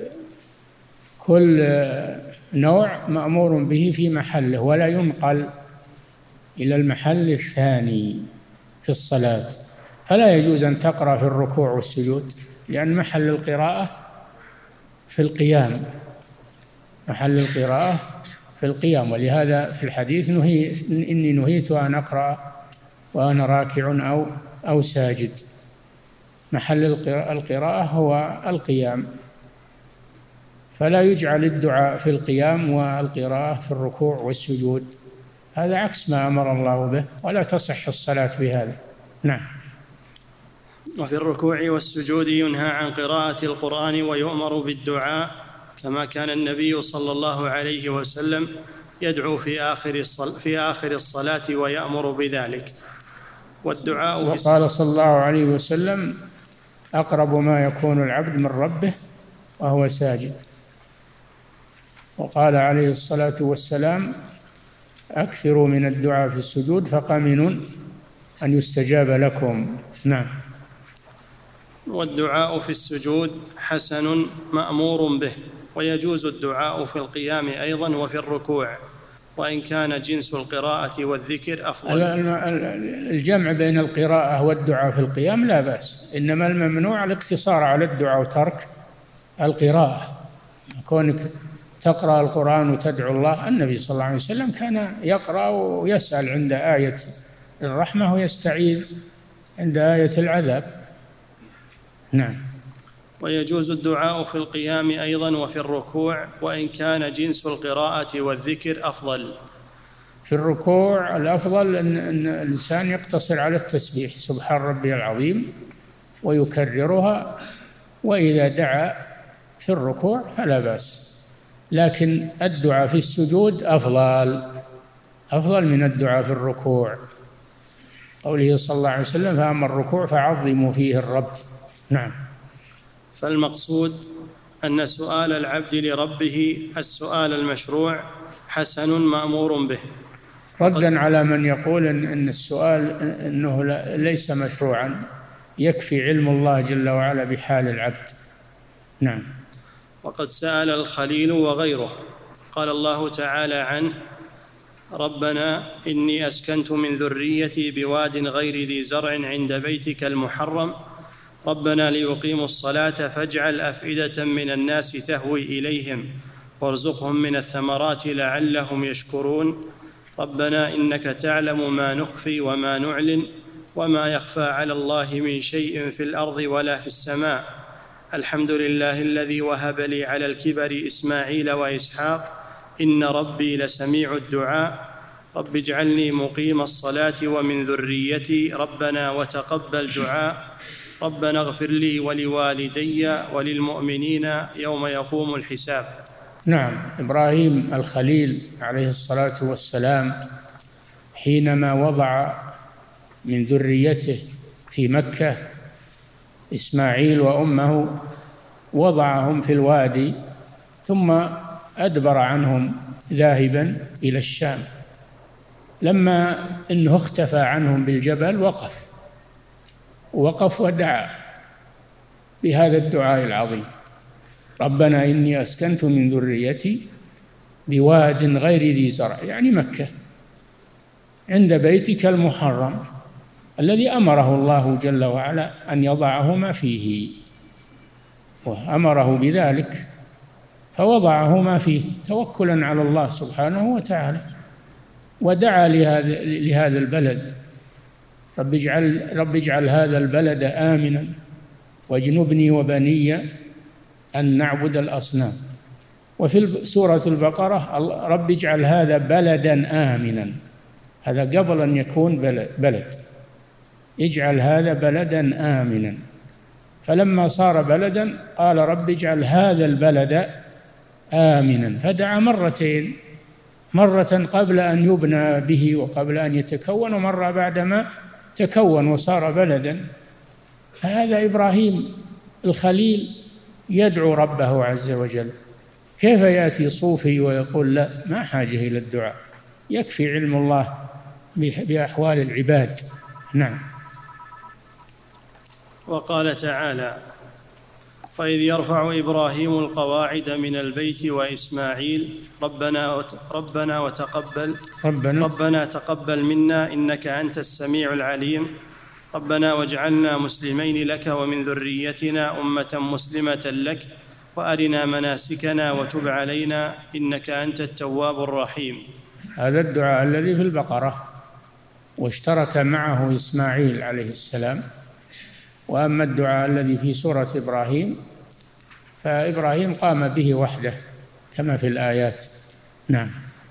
كل نوع مأمور به في محله، ولا ينقل إلى المحل الثاني في الصلاة. فلا يجوز أن تقرأ في الركوع والسجود، لأن محل القراءة في القيام، محل القراءة في القيام. ولهذا في الحديث نهي إني نهيت أن أقرأ وأنا راكع أو أو ساجد. محل القراءة هو القيام، فلا يجعل الدعاء في القيام والقراءة في الركوع والسجود، هذا عكس ما أمر الله به، ولا تصح الصلاة بهذا. نعم. وفي الركوع والسجود ينهى عن قراءة القرآن ويؤمر بالدعاء، كما كان النبي صلى الله عليه وسلم يدعو في آخر في آخر الصلاة ويأمر بذلك. والدعاء في وقال صلى الله عليه وسلم: أقرب ما يكون العبد من ربه وهو ساجد. وقال عليه الصلاة والسلام: أكثروا من الدعاء في السجود فقمن أن يستجاب لكم. نعم. والدعاء في السجود حسن مأمور به، ويجوز الدعاء في القيام أيضا وفي الركوع، وإن كان جنس القراءة والذكر أفضل. الجمع بين القراءة والدعاء في القيام لا بأس، إنما الممنوع الاقتصار على الدعاء وترك القراءة. كونك تقرأ القرآن وتدعو الله، النبي صلى الله عليه وسلم كان يقرأ ويسأل عند آية الرحمة ويستعيذ عند آية العذاب. نعم. ويجوز الدعاء في القيام أيضا وفي الركوع، وإن كان جنس القراءة والذكر أفضل. في الركوع الأفضل أن الإنسان يقتصر على التسبيح سبحان ربي العظيم ويكررها، وإذا دعا في الركوع فلا بأس، لكن الدعاء في السجود أفضل أفضل من الدعاء في الركوع، قوله صلى الله عليه وسلم: فأما الركوع فعظموا فيه الرب. نعم. فالمقصود أن سؤال العبد لربه السؤال المشروع حسن مأمور به. ردا على من يقول إن السؤال أنه ليس مشروعا، يكفي علم الله جل وعلا بحال العبد. نعم. وقد سأل الخليل وغيره، قال الله تعالى عنه: ربنا إني أسكنت من ذريتي بواد غير ذي زرع عند بيتك المحرم ربنا ليقيموا الصلاة فاجعل أفئدة من الناس تهوي إليهم وارزقهم من الثمرات لعلهم يشكرون ربنا إنك تعلم ما نخفي وما نعلن وما يخفى على الله من شيء في الأرض ولا في السماء الحمد لله الذي وهب لي على الكبر إسماعيل وإسحاق إن ربي لسميع الدعاء رب اجعلني مقيم الصلاة ومن ذريتي ربنا وتقبل دعاء ربنا اغفر لي ولوالدي وللمؤمنين يوم يقوم الحساب. نعم. إبراهيم الخليل عليه الصلاة والسلام حينما وضع من ذريته في مكة إسماعيل وأمه وضعهم في الوادي ثم أدبر عنهم ذاهبا إلى الشام. لما إنه اختفى عنهم بالجبل وقف وقف ودعا بهذا الدعاء العظيم: ربنا إني أسكنت من ذريتي بواد غير ذي زرع، يعني مكة، عند بيتك المحرم الذي أمره الله جل وعلا أن يضعهما فيه، وأمره بذلك فوضعهما فيه توكلا على الله سبحانه وتعالى، ودعا لهذا لهذا البلد: رب اجعل رب اجعل هذا البلد آمنا واجنبني وبني أن نعبد الأصنام. وفي سورة البقرة: رب اجعل هذا بلدا آمنا، هذا قبل أن يكون بلد، اجعل هذا بلدا آمنا. فلما صار بلدا قال: رب اجعل هذا البلد آمنا، فدعا مرتين، مرة قبل أن يبنى به وقبل أن يتكون، ومرة بعدما تكون وصار بلدا. فهذا إبراهيم الخليل يدعو ربه عز وجل. كيف يأتي صوفي ويقول لا، ما حاجة إلى الدعاء، يكفي علم الله بأحوال العباد. نعم. وقال تعالى: وإذ يرفع إبراهيم القواعد من البيت وإسماعيل ربنا ربنا وتقبل ربنا, ربنا تقبل منا إنك أنت السميع العليم ربنا واجعلنا مسلمين لك ومن ذريتنا أمة مسلمة لك وأرنا مناسكنا وتب علينا إنك أنت التواب الرحيم. هذا الدعاء الذي في البقرة، واشترك معه إسماعيل عليه السلام. وأما الدعاء الذي في سورة إبراهيم فإبراهيم قام به وحده كما في الآيات. نعم.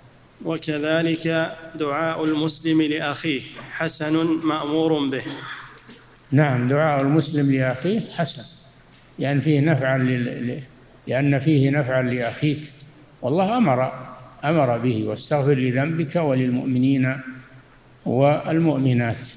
وكذلك دعاء المسلم لأخيه حسن مأمور به. نعم، دعاء المسلم لأخيه حسن، يعني فيه نفعا لل... لأن فيه نفعا لأخيك، والله أمر أمر به: واستغفر لذنبك وللمؤمنين والمؤمنات.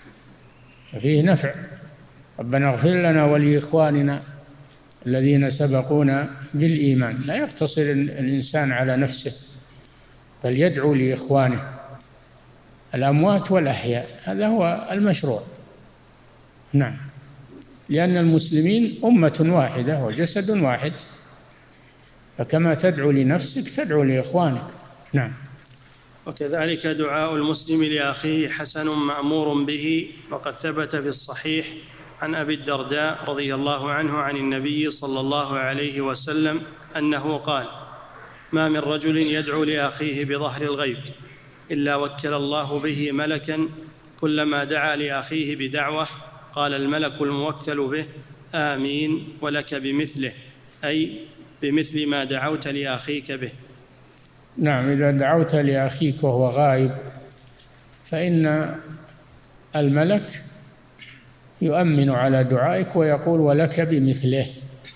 فيه نفع. ربنا اغفر لنا ولإخواننا الذين سبقونا بالإيمان. لا يقتصر الإنسان على نفسه، بل يدعو لإخوانه الأموات والأحياء، هذا هو المشروع. نعم، لأن المسلمين أمة واحدة وجسد واحد، فكما تدعو لنفسك تدعو لإخوانك. نعم. وكذلك دعاء المسلم لأخيه حسن مأمور به. وقد ثبت في الصحيح عن أبي الدرداء رضي الله عنه عن النبي صلى الله عليه وسلم أنه قال: ما من رجل يدعو لأخيه بظهر الغيب إلا وكل الله به ملكا كلما دعا لأخيه بدعوة قال الملك الموكل به آمين ولك بمثله، أي بمثل ما دعوت لأخيك به. نعم، إذا دعوت لأخيك وهو غائب فإن الملك يؤمن على دعائك ويقول ولك بمثله،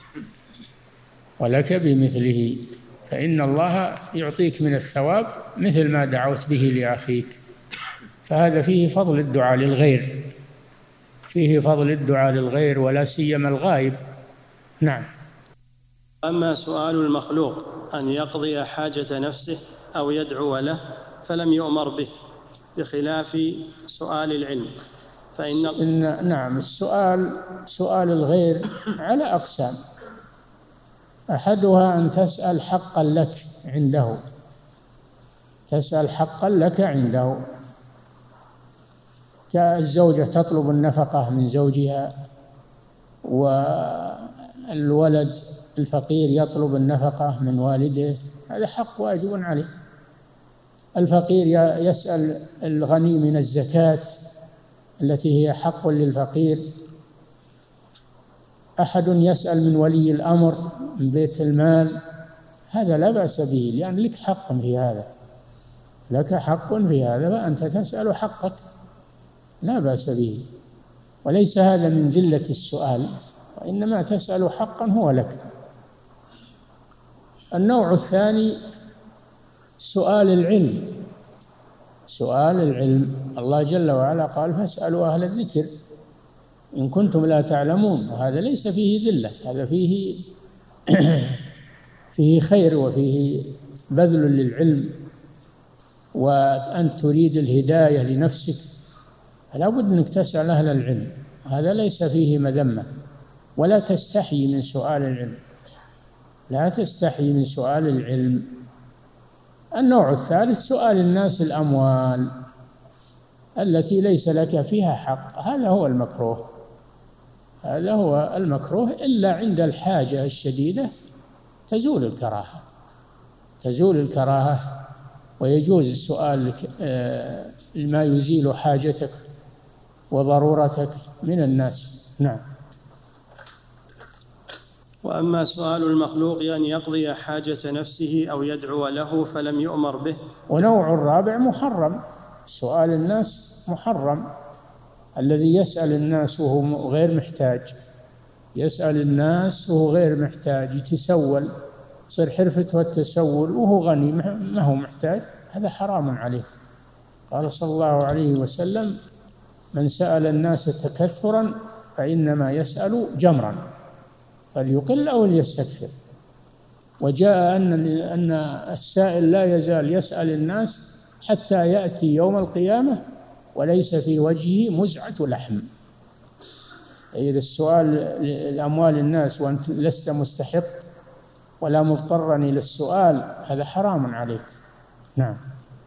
ولك بمثله، فإن الله يعطيك من الثواب مثل ما دعوت به لأخيك. فهذا فيه فضل الدعاء للغير، فيه فضل الدعاء للغير ولا سيما الغائب. نعم. أما سؤال المخلوق أن يقضي حاجة نفسه أو يدعو له فلم يؤمر به، بخلاف سؤال العلم فإن إن نعم السؤال سؤال الغير على أقسام. أحدها أن تسأل حقا لك عنده، تسأل حقا لك عنده، كالزوجة تطلب النفقة من زوجها، والولد الفقير يطلب النفقة من والده، هذا حق واجب عليه. الفقير يسأل الغني من الزكاة التي هي حق للفقير. أحد يسأل من ولي الأمر من بيت المال، هذا لا بأس به، لأن لك حق في هذا، لك حق في هذا، فأنت تسأل حقك لا بأس به، وليس هذا من ذلة السؤال، وإنما تسأل حقا هو لك. النوع الثاني سؤال العلم، سؤال العلم. الله جل وعلا قال فاسألوا أهل الذكر إن كنتم لا تعلمون، وهذا ليس فيه ذلة، هذا فيه فيه خير وفيه بذل للعلم، وأن تريد الهداية لنفسك فلا بد أنك تسأل أهل العلم، هذا ليس فيه مذمة. ولا تستحي من سؤال العلم، لا تستحي من سؤال العلم. النوع الثالث سؤال الناس الأموال التي ليس لك فيها حق، هذا هو المكروه، هذا هو المكروه، إلا عند الحاجة الشديدة تزول الكراهة، تزول الكراهة ويجوز السؤال ما يزيل حاجتك وضرورتك من الناس. نعم. وأما سؤال المخلوق أن يقضي حاجة نفسه أو يدعو له فلم يؤمر به. ونوع الرابع محرم، سؤال الناس محرم، الذي يسأل الناس وهو غير محتاج، يسأل الناس وهو غير محتاج، يتسول، يصير حرفته التسول وهو غني ما هو محتاج، هذا حرام عليه. قال صلى الله عليه وسلم من سأل الناس تكثرا فإنما يسأل جمرا، فليقل أو ليستكثر. وجاء أن أن السائل لا يزال يسأل الناس حتى يأتي يوم القيامة وليس في وجهه مزعة لحم. إذا السؤال لأموال الناس وأنت لست مستحق ولا مضطرا إلى السؤال هذا حرام عليك. نعم.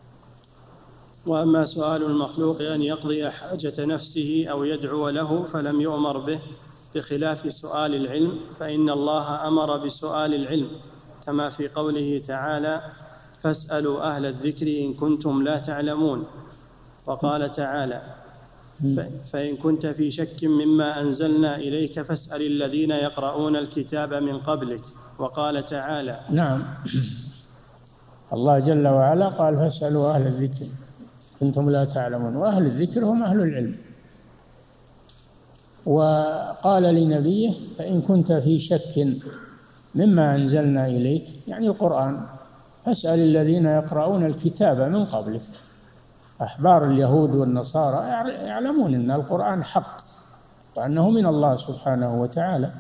وأما سؤال المخلوق أن يقضي حاجة نفسه أو يدعو له فلم يؤمر به، بخلاف سؤال العلم فإن الله أمر بسؤال العلم، كما في قوله تعالى فاسألوا أهل الذكر إن كنتم لا تعلمون. وقال تعالى فإن كنت في شك مما أنزلنا إليك فاسأل الذين يقرؤون الكتاب من قبلك. وقال تعالى نعم، الله جل وعلا قال فاسألوا أهل الذكر كنتم لا تعلمون، وأهل الذكر هم أهل العلم. وقال لنبيه فإن كنت في شك مما أنزلنا إليك، يعني القرآن، فاسأل الذين يقرؤون الكتاب من قبلك. أحبار اليهود والنصارى يعلمون أن القرآن حق وأنه من الله سبحانه وتعالى.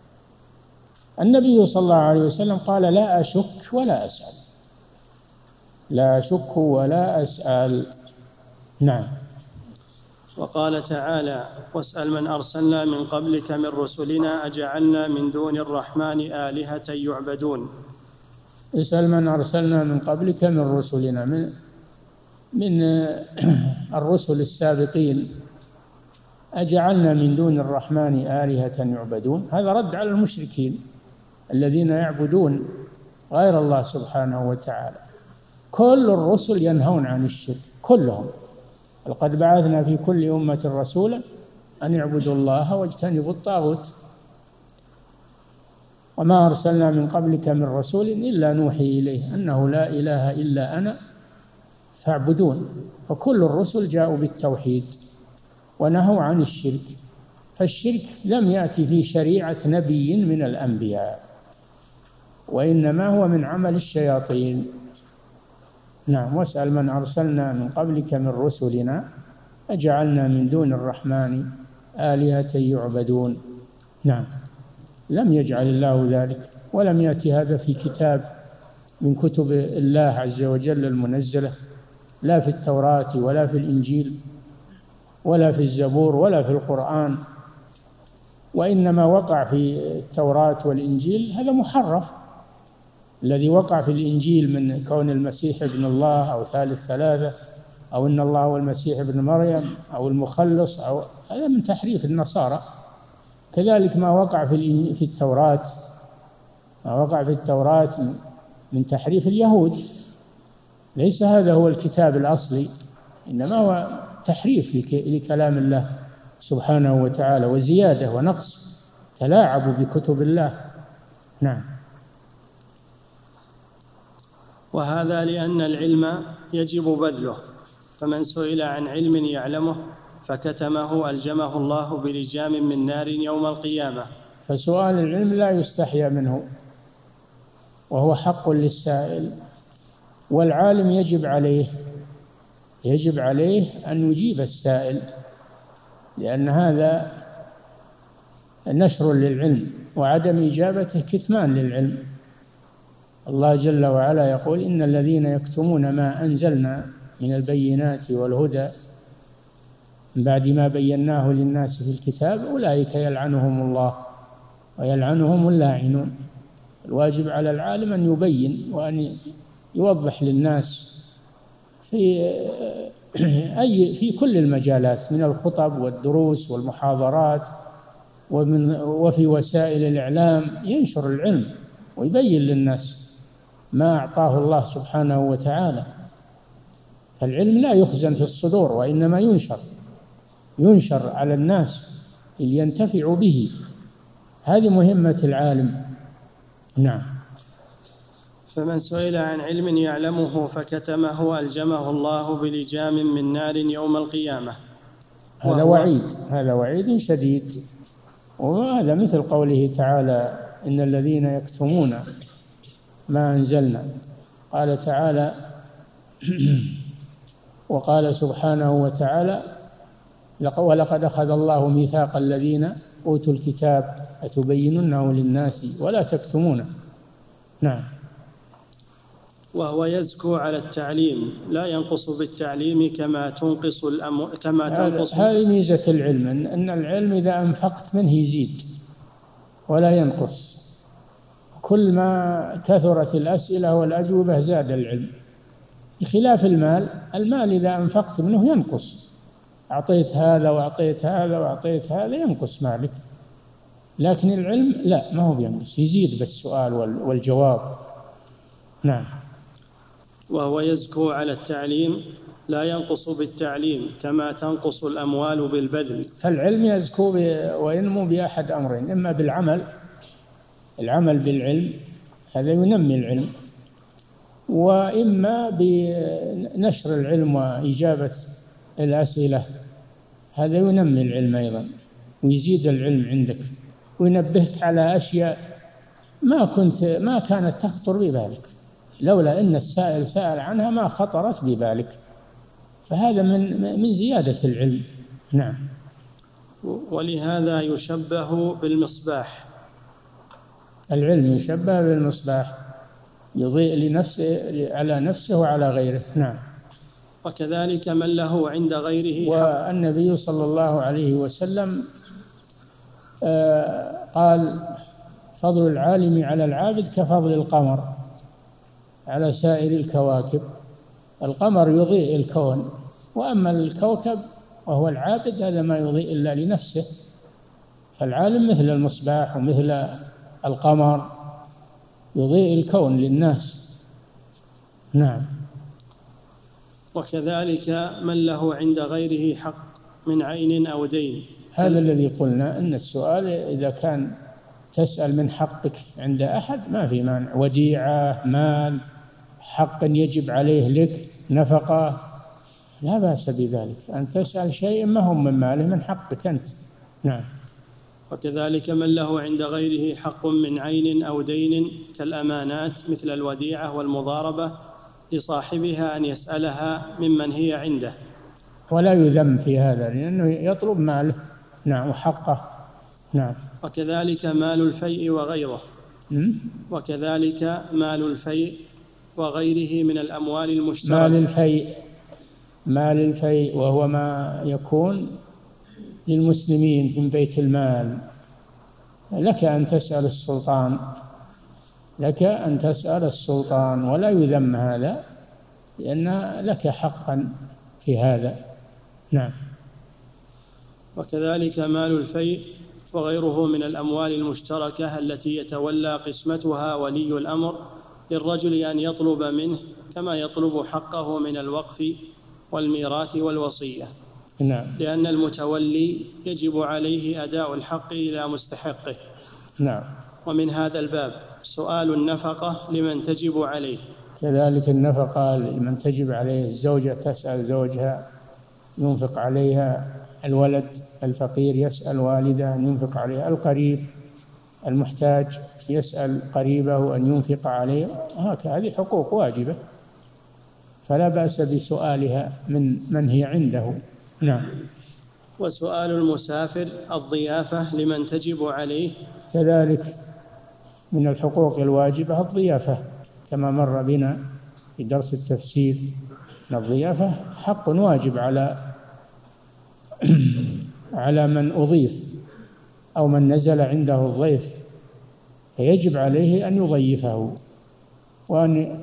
النبي صلى الله عليه وسلم قال لا أشك ولا أسأل، لا أشك ولا أسأل. نعم. وقال تعالى واسأل من أرسلنا من قبلك من رسلنا أجعلنا من دون الرحمن آلهة يعبدون. اسأل من أرسلنا من قبلك من رسلنا، من من الرسل السابقين، أجعلنا من دون الرحمن آلهة يعبدون، هذا رد على المشركين الذين يعبدون غير الله سبحانه وتعالى. كل الرسل ينهون عن الشرك كلهم، لقد بعثنا في كل أمة رسولا أن يعبدوا الله واجتنبوا الطاغوت، وما أرسلنا من قبلك من رسول إلا نوحي إليه أنه لا إله إلا أنا فاعبدون. فكل الرسل جاءوا بالتوحيد ونهوا عن الشرك، فالشرك لم يأتي في شريعة نبي من الأنبياء، وإنما هو من عمل الشياطين. نعم. واسأل من أرسلنا من قبلك من رسلنا أجعلنا من دون الرحمن آلهة يعبدون. نعم. لم يجعل الله ذلك، ولم يأتي هذا في كتاب من كتب الله عز وجل المنزلة، لا في التوراة ولا في الإنجيل ولا في الزبور ولا في القرآن، وإنما وقع في التوراة والإنجيل هذا محرف. الذي وقع في الإنجيل من كون المسيح ابن الله أو ثالث ثلاثة أو إن الله هو المسيح ابن مريم أو المخلص، أو هذا من تحريف النصارى. كذلك ما وقع في في التوراة ما وقع في التوراة من تحريف اليهود، ليس هذا هو الكتاب الأصلي، إنما هو تحريف لكلام الله سبحانه وتعالى وزيادة ونقص، تلاعبوا بكتب الله. نعم. وهذا لأن العلم يجب بذله، فمن سئل عن علم يعلمه فكتمه ألجمه الله بلجام من نار يوم القيامة. فسؤال العلم لا يستحيا منه، وهو حق للسائل، والعالم يجب عليه يجب عليه أن يجيب السائل، لأن هذا نشر للعلم، وعدم إجابته كتمان للعلم. الله جل وعلا يقول: إن الذين يكتمون ما أنزلنا من البينات والهدى من بعد ما بيناه للناس في الكتاب أولئك يلعنهم الله ويلعنهم اللاعنون. الواجب على العالم أن يبين وأن يوضح للناس في أي في كل المجالات من الخطب والدروس والمحاضرات ومن وفي وسائل الإعلام، ينشر العلم ويبين للناس ما أعطاه الله سبحانه وتعالى. فالعلم لا يخزن في الصدور، وإنما ينشر ينشر على الناس لينتفعوا به. هذه مهمة العالم. نعم. فمن سئل عن علم يعلمه فكتمه ألجمه الله بلجام من نار يوم القيامة. هذا وعيد هذا وعيد شديد، وهذا مثل قوله تعالى: إن الذين يكتمون ما أنزلنا. قال تعالى وقال سبحانه وتعالى: ولقد أخذ الله ميثاق الذين أوتوا الكتاب أتبيننه للناس ولا تكتمونه. نعم. وهو يزكو على التعليم، لا ينقص بالتعليم كما تنقص الأمو... كما تنقص. هذه ميزة العلم، أن العلم إذا أنفقت منه يزيد ولا ينقص. كل ما كثرت الأسئلة والأجوبة زاد العلم، بخلاف المال. المال إذا أنفقت منه ينقص، أعطيت هذا وأعطيت هذا وأعطيت هذا ينقص مالك. لكن العلم لا، ما هو بينقص، يزيد بالسؤال والجواب. نعم. وهو يزكو على التعليم، لا ينقص بالتعليم كما تنقص الأموال بالبذل. فالعلم يزكو وينمو بأحد أمرين: إما بالعمل العمل بالعلم، هذا ينمي العلم، وإما بنشر العلم وإجابة الأسئلة، هذا ينمي العلم أيضا ويزيد العلم عندك، وينبهك على أشياء ما كنت ما كانت تخطر ببالك، لولا أن السائل سأل عنها ما خطرت ببالك. فهذا من من زيادة العلم. نعم. ولهذا يشبه بالمصباح. العلم يشبه بالمصباح، يضيء لنفسه على نفسه وعلى غيره. نعم. وكذلك من له عند غيره. والنبي صلى الله عليه وسلم قال: فضل العالم على العابد كفضل القمر على سائر الكواكب. القمر يضيء الكون، وأما الكوكب وهو العابد هذا ما يضيء إلا لنفسه. فالعالم مثل المصباح ومثل القمر يضيء الكون للناس. نعم. وكذلك من له عند غيره حق من عين أو دين. هذا الذي قلنا أن السؤال إذا كان تسأل من حقك عند أحد ما في مانع، وديعة، مال، حق يجب عليه لك، نفقة، لا بأس بذلك. أن تسأل شيء ما هم من ماله، من حقك أنت. نعم. وكذلك من له عند غيره حق من عين أو دين كالأمانات مثل الوديعة والمضاربة لصاحبها أن يسألها ممن هي عنده، ولا يذم في هذا لأنه يطلب ماله. نعم. وحقه. نعم. وكذلك مال الفيء وغيره. م? وكذلك مال الفيء وغيره من الأموال المشتركة. مال الفيء مال الفيء وهو ما يكون للمسلمين من بيت المال، لك أن تسأل السلطان لك أن تسأل السلطان ولا يذم هذا، لأن لك حقا في هذا. نعم. وكذلك مال الفيء وغيره من الأموال المشتركة التي يتولى قسمتها ولي الأمر للرجل أن يطلب منه كما يطلب حقه من الوقف والميراث والوصية. نعم. لأن المتولي يجب عليه أداء الحق إلى مستحقه. نعم. ومن هذا الباب سؤال النفقة لمن تجب عليه. كذلك النفقة لمن تجب عليه، الزوجة تسأل زوجها ينفق عليها، الولد الفقير يسأل والده أن ينفق عليه، القريب المحتاج يسأل قريبه أن ينفق عليه، هكذا هذه حقوق واجبة فلا بأس بسؤالها من من هي عنده. نعم. وسؤال المسافر الضيافة لمن تجب عليه، كذلك من الحقوق الواجبة الضيافة كما مر بنا في درس التفسير، أن الضيافة حق واجب على على من أضيف أو من نزل عنده الضيف، فيجب عليه أن يضيفه وأن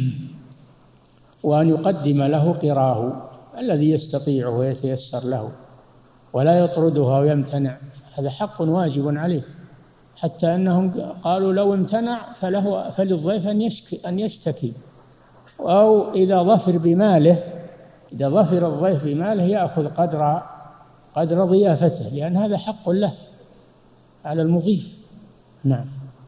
وأن يقدم له قراه الذي يستطيعه ويتيسر له، ولا يطردها ويمتنع، هذا حق واجب عليه، حتى أنهم قالوا لو امتنع فله فللضيف أن يشكي أن يشتكي، أو إذا ظفر بماله إذا ظفر الضيف بماله يأخذ قدر قدر ضيافته، لأن هذا حق له على المضيف. نعم.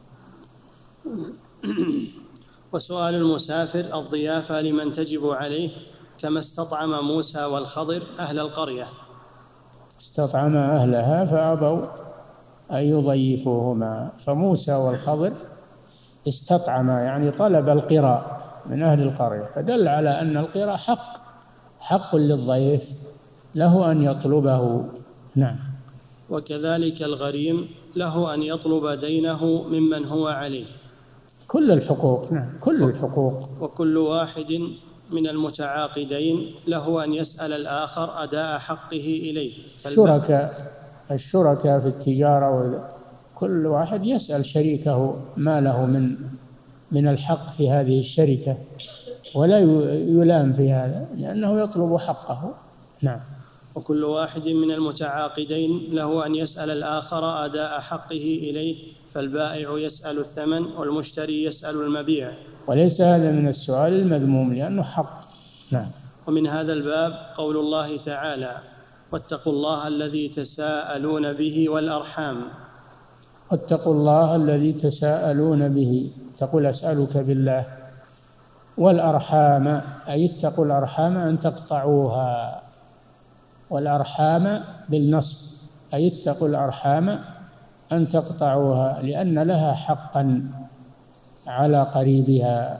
وسؤال المسافر الضيافة لمن تجب عليه كما استطعم موسى والخضر أهل القرية. استطعم أهلها فأبوا أن يضيفوهما، فموسى والخضر استطعما يعني طلب القراء من أهل القرية، فدل على أن القراء حق حق للضيف له أن يطلبه. نعم. وكذلك الغريم له أن يطلب دينه ممن هو عليه. كل الحقوق. نعم. كل الحقوق. وكل واحد من المتعاقدين له أن يسأل الآخر أداء حقه إليه. الشركاء الشركاء في التجارة كل واحد يسأل شريكه ما له من من الحق في هذه الشركة، ولا يلام في هذا لأنه يطلب حقه. نعم. وكل واحد من المتعاقدين له أن يسأل الآخر أداء حقه إليه، فالبائع يسأل الثمن والمشتري يسأل المبيع، وليس هذا من السؤال المذموم لأنه حق. نعم. ومن هذا الباب قول الله تعالى: واتقوا الله الذي تساءلون به والأرحام. واتقوا الله الذي تساءلون به، تقول أسألك بالله، والأرحام أي اتقوا الأرحام أن تقطعوها، والأرحام بالنصب أي اتقوا الأرحام أن تقطعوها، لأن لها حقا على قريبها،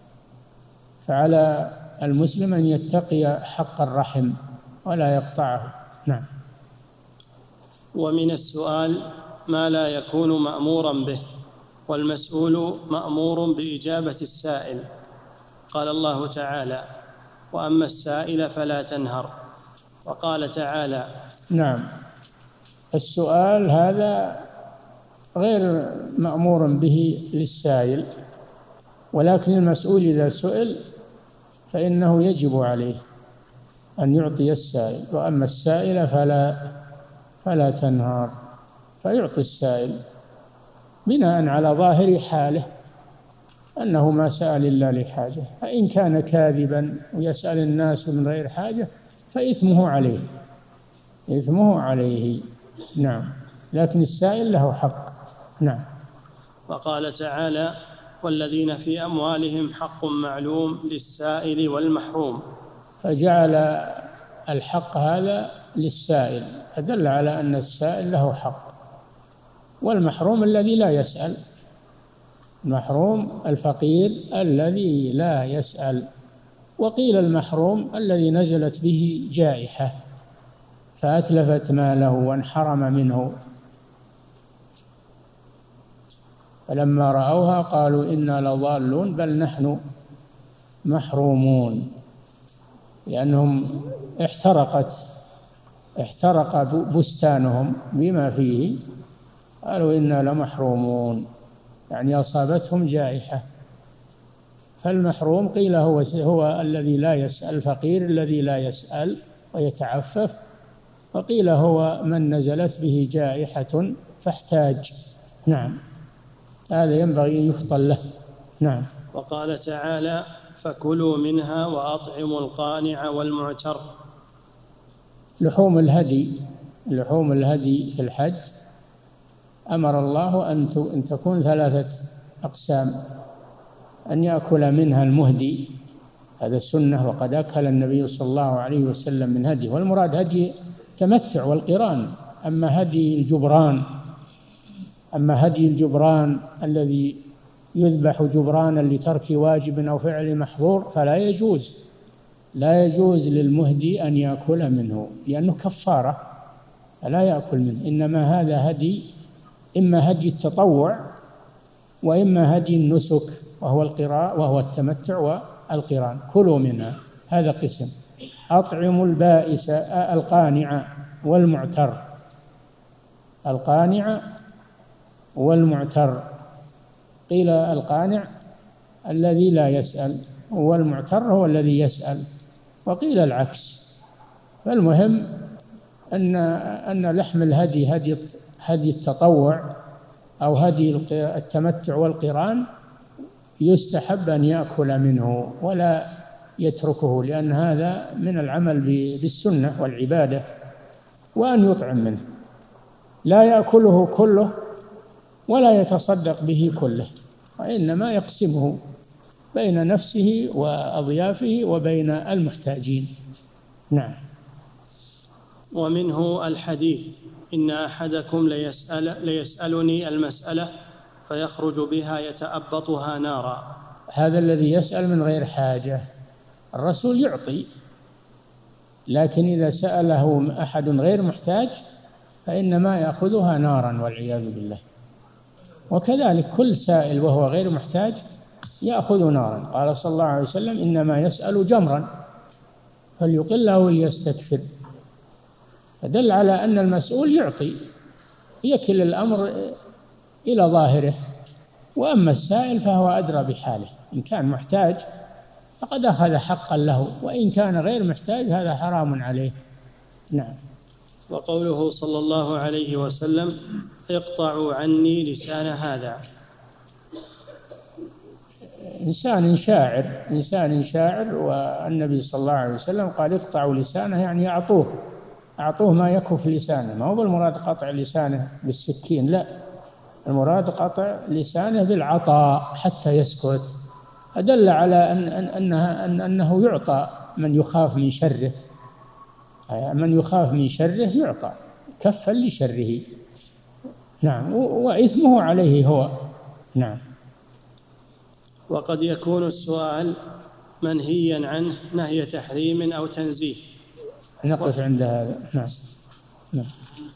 فعلى المسلم أن يتقي حق الرحم ولا يقطعه. نعم. ومن السؤال ما لا يكون مأمورا به، والمسؤول مأمور بإجابة السائل. قال الله تعالى: وأما السائل فلا تنهر. وقال تعالى: نعم. السؤال هذا غير مأمور به للسائل، ولكن المسؤول إذا سئل فإنه يجب عليه أن يعطي السائل، وأما السائل فلا فلا تنهر، فيعطي السائل بناء على ظاهر حاله أنه ما سأل إلا لحاجة، فإن كان كاذبا ويسأل الناس من غير حاجة فإثمه عليه إثمه عليه. نعم. لكن السائل له حق. نعم. وقال تعالى: والذين في أموالهم حق معلوم للسائل والمحروم. فجعل الحق هذا للسائل، فدل على أن السائل له حق، والمحروم الذي لا يسأل، المحروم الفقير الذي لا يسأل. وقيل المحروم الذي نزلت به جائحة فأتلفت ماله وانحرم منه، فلما رأوها قالوا إنا لضالون بل نحن محرومون، لأنهم احترقت احترق بستانهم بما فيه، قالوا إنا لمحرومون، يعني أصابتهم جائحة. فالمحروم قيل هو هو الذي لا يسأل، الفقير الذي لا يسأل ويتعفف، وقيل هو من نزلت به جائحة فاحتاج. نعم، هذا ينبغي أن يفضل له. نعم. وقال تعالى: فكلوا منها وأطعموا القانع والمعتر. لحوم الهدي لحوم الهدي في الحج أمر الله أن تكون ثلاثة أقسام: أن يأكل منها المهدي، هذا السنة، وقد أكل النبي صلى الله عليه وسلم من هدي، والمراد هدي تمتع والقران. أما هدي الجبران أما هدي الجبران الذي يذبح جبرانا لترك واجب أو فعل محظور فلا يجوز لا يجوز للمهدي أن يأكل منه، لأنه كفارة، لا يأكل منه. إنما هذا هدي، إما هدي التطوع وإما هدي النسك، وهو القراء وهو التمتع والقران. كلوا منها، هذا قسم. أطعموا البائس القانع والمعتر القانع والمعتر قيل القانع الذي لا يسأل، والمعتر هو الذي يسأل، وقيل العكس. فالمهم أن أن لحم الهدي هدي هدي التطوع أو هدي التمتع والقران يستحب أن يأكل منه ولا يتركه، لأن هذا من العمل بالسنة والعبادة، وأن يطعم منه، لا يأكله كله ولا يتصدق به كله، وإنما يقسمه بين نفسه وأضيافه وبين المحتاجين. نعم. ومنه الحديث: إن أحدكم ليسأل ليسألني المسألة فيخرج بها يتأبطها نارا. هذا الذي يسأل من غير حاجة، الرسول يعطي، لكن إذا سأله أحد غير محتاج فإنما يأخذها نارا والعياذ بالله. وكذلك كل سائل وهو غير محتاج يأخذ نارا. قال صلى الله عليه وسلم: إنما يسأل جمرا فليقل أو ليستكثر. فدل على أن المسؤول يعطي، يكل الأمر إلى ظاهره، وأما السائل فهو أدرى بحاله، إن كان محتاج فقد أخذ حقا له، وإن كان غير محتاج هذا حرام عليه. نعم. وقوله صلى الله عليه وسلم: اقطعوا عني لسان هذا. إنسان شاعر إنسان شاعر والنبي صلى الله عليه وسلم قال: اقطعوا لسانه، يعني أعطوه أعطوه ما يكف لسانه. ما هو بالمراد قطع لسانه بالسكين، لا، المراد قطع لسانه بالعطاء حتى يسكت. أدل على أن أنها أن أنه يعطى من يخاف من شره، من يخاف من شره يعطى كفا لشره. نعم. وإثمه عليه هو. نعم. وقد يكون السؤال منهيا عنه نهي تحريم أو تنزيه. نقف عند هذا. نعم. نعم.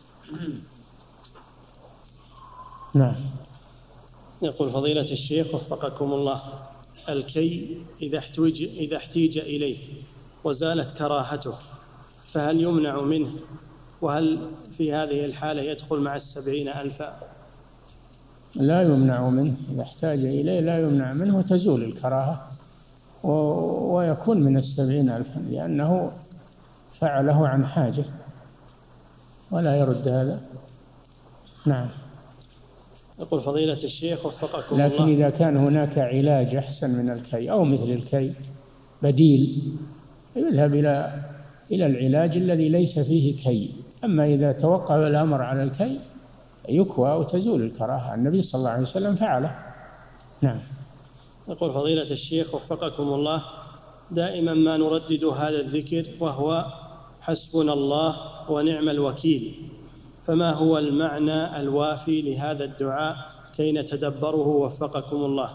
نعم. يقول فضيلة الشيخ وفقكم الله: الكي إذا احتوج إذا احتيج إليه وزالت كراهته فهل يمنع منه؟ وهل في هذه الحالة يدخل مع السبعين ألفا؟ لا يمنع منه، إذا احتاج إليه لا يمنع منه، وتزول الكراهة ويكون من السبعين ألفا، لأنه فعله عن حاجة ولا يرد هذا. نعم. يقول فضيلة الشيخ وفقكم الله: لكن إذا كان هناك علاج أحسن من الكي أو مثل الكي بديل يذهب إلى إلى العلاج الذي ليس فيه كي. أما إذا توقف الأمر على الكي يكوى وتزول الكراهة، النبي صلى الله عليه وسلم فعله. نعم. يقول فضيلة الشيخ وفقكم الله: دائما ما نردد هذا الذكر وهو حسبنا الله ونعم الوكيل، فما هو المعنى الوافي لهذا الدعاء كي نتدبره وفقكم الله؟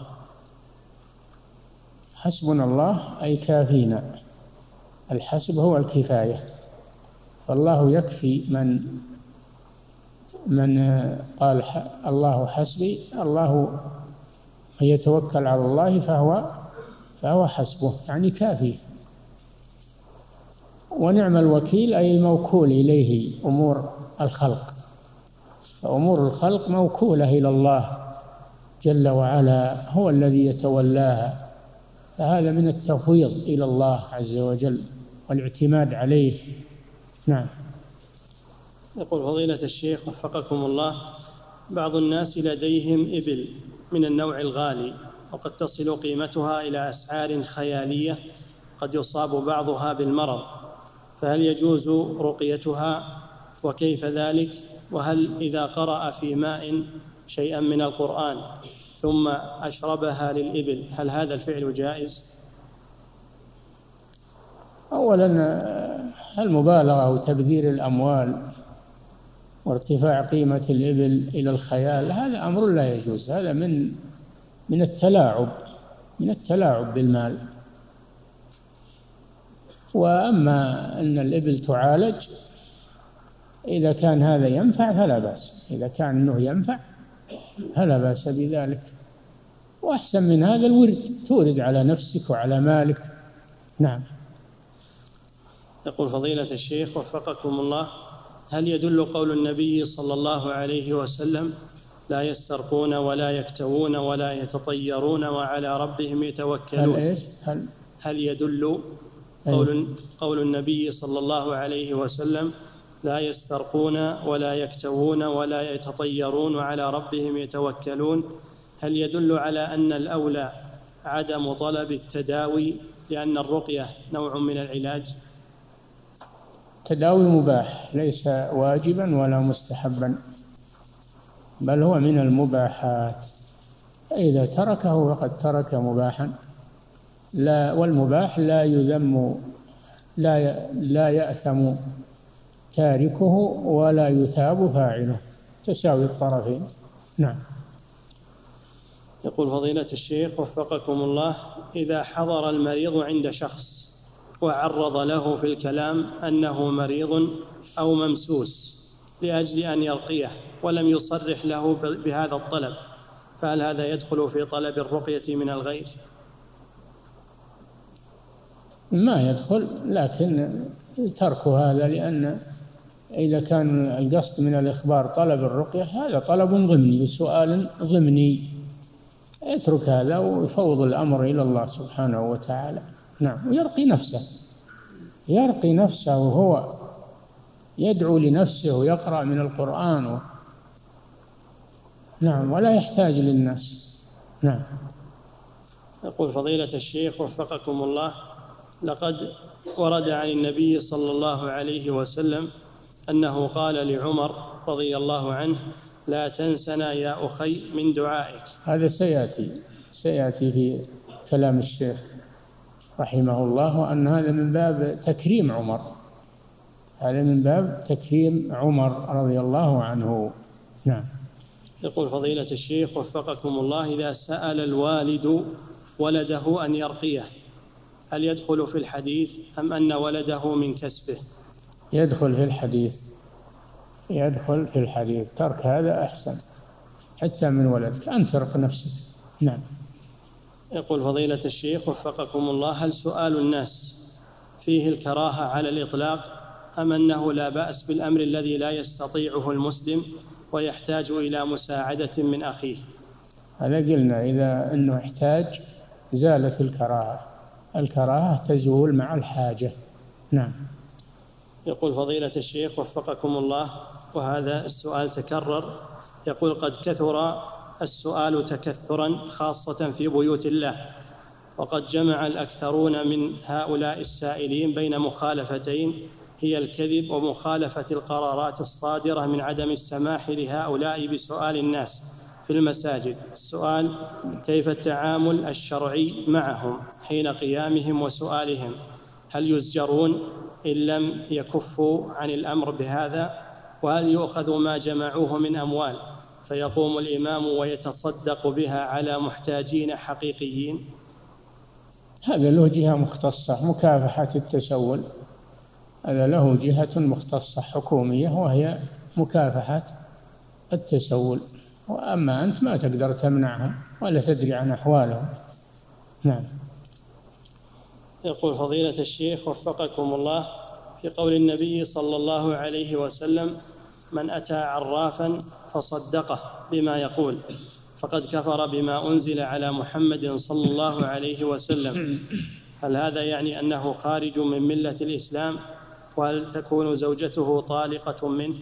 حسبنا الله أي كافينا، الحسب هو الكفاية، فالله يكفي من من قال الله حسبي، الله من يتوكل على الله فهو فهو حسبه، يعني كافي. ونعم الوكيل أي الموكول إليه أمور الخلق، فأمور الخلق موكولة إلى الله جل وعلا، هو الذي يتولاها، فهذا من التفويض إلى الله عز وجل والاعتماد عليه. نعم. يقول فضيلة الشيخ وفقكم الله: بعض الناس لديهم إبل من النوع الغالي، وقد تصل قيمتها إلى أسعار خيالية، قد يصاب بعضها بالمرض، فهل يجوز رقيتها؟ وكيف ذلك؟ وهل إذا قرأ في ماء شيئا من القرآن ثم أشربها للإبل هل هذا الفعل جائز؟ أولا المبالغة وتبذير الأموال وارتفاع قيمة الإبل إلى الخيال هذا أمر لا يجوز، هذا من من التلاعب من التلاعب بالمال. وأما أن الإبل تعالج إذا كان هذا ينفع فلا بأس، إذا كان أنه ينفع فلا بأس بذلك. وأحسن من هذا الورد، تورد على نفسك وعلى مالك. نعم. يقول فضيلة الشيخ وفقكم الله: هل يدل قول النبي صلى الله عليه وسلم: لا يسترقون ولا يكتوون ولا يتطيرون وعلى ربهم يتوكلون؟ هل إيش؟ هل, هل يدل قول, قول النبي صلى الله عليه وسلم: لا يسترقون ولا يكتوون ولا يتطيرون وعلى ربهم يتوكلون، هل يدل على أن الأولى عدم طلب التداوي لأن الرقية نوع من العلاج؟ التداوي مباح، ليس واجبا ولا مستحبا، بل هو من المباحات، إذا تركه فقد ترك مباحا. لا، والمباح لا يذم، لا لا يأثم تاركه ولا يثاب فاعله، تساوي الطرفين. نعم. يقول فضيلة الشيخ وفقكم الله: إذا حضر المريض عند شخص وعرض له في الكلام أنه مريض أو ممسوس لأجل أن يرقيه ولم يصرح له بهذا الطلب، فهل هذا يدخل في طلب الرقية من الغير؟ ما يدخل، لكن ترك هذا، لأن إذا كان القصد من الإخبار طلب الرقية هذا طلب ضمني، سؤال ضمني، يترك هذا ويفوض الأمر إلى الله سبحانه وتعالى. نعم. ويرقي نفسه، يرقي نفسه وهو يدعو لنفسه ويقرأ من القرآن و... نعم، ولا يحتاج للناس. نعم. يقول فضيلة الشيخ وفقكم الله: لقد ورد عن النبي صلى الله عليه وسلم أنه قال لعمر رضي الله عنه: لا تنسنا يا أخي من دعائك. هذا سيأتي سيأتي في كلام الشيخ رحمه الله، وأن هذا من باب تكريم عمر، هذا من باب تكريم عمر رضي الله عنه. نعم. يقول فضيلة الشيخ وفقكم الله: إذا سأل الوالد ولده أن يرقيه هل يدخل في الحديث أم أن ولده من كسبه؟ يدخل في الحديث، يدخل في الحديث، ترك هذا أحسن حتى من ولدك، أن ترق نفسك. نعم. يقول فضيلة الشيخ وفقكم الله: هل سؤال الناس فيه الكراهة على الإطلاق أم أنه لا بأس بالأمر الذي لا يستطيعه المسلم ويحتاج إلى مساعدة من أخيه؟ هذا قلنا إذا أنه احتاج زالت الكراهة، الكراهة تزول مع الحاجة. نعم. يقول فضيلة الشيخ وفقكم الله، وهذا السؤال تكرر، يقول: قد كثر السؤال تكثرا خاصة في بيوت الله، وقد جمع الأكثرون من هؤلاء السائلين بين مخالفتين هي الكذب ومخالفة القرارات الصادرة من عدم السماح لهؤلاء بسؤال الناس في المساجد. السؤال: كيف التعامل الشرعي معهم حين قيامهم وسؤالهم؟ هل يزجرون إن لم يكفوا عن الأمر بهذا؟ وهل يؤخذ ما جمعوه من أموال فيقوم الإمام ويتصدق بها على محتاجين حقيقيين؟ هذا له جهة مختصة، مكافحة التسول، هذا له جهة مختصة حكومية وهي مكافحة التسول، وأما أنت ما تقدر تمنعهم ولا تدري عن أحوالهم. نعم. يقول فضيلة الشيخ وفقكم الله، في قول النبي صلى الله عليه وسلم: من أتى عرافا فصدقه بما يقول فقد كفر بما أنزل على محمد صلى الله عليه وسلم، هل هذا يعني أنه خارج من ملة الإسلام؟ وهل تكون زوجته طالقة منه؟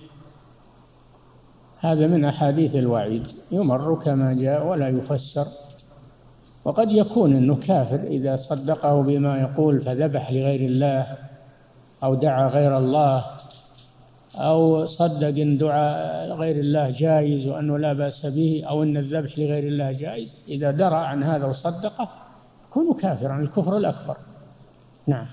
هذا من أحاديث الوعيد، يمر كما جاء ولا يفسر. وقد يكون أنه كافر إذا صدقه بما يقول فذبح لغير الله أو دعا غير الله، أو صدق أن دعاء غير الله جائز وأنه لا بأس به، أو أن الذبح لغير الله جائز، إذا درى عن هذا وصدقه يكون كافرا الكفر الأكبر. نعم.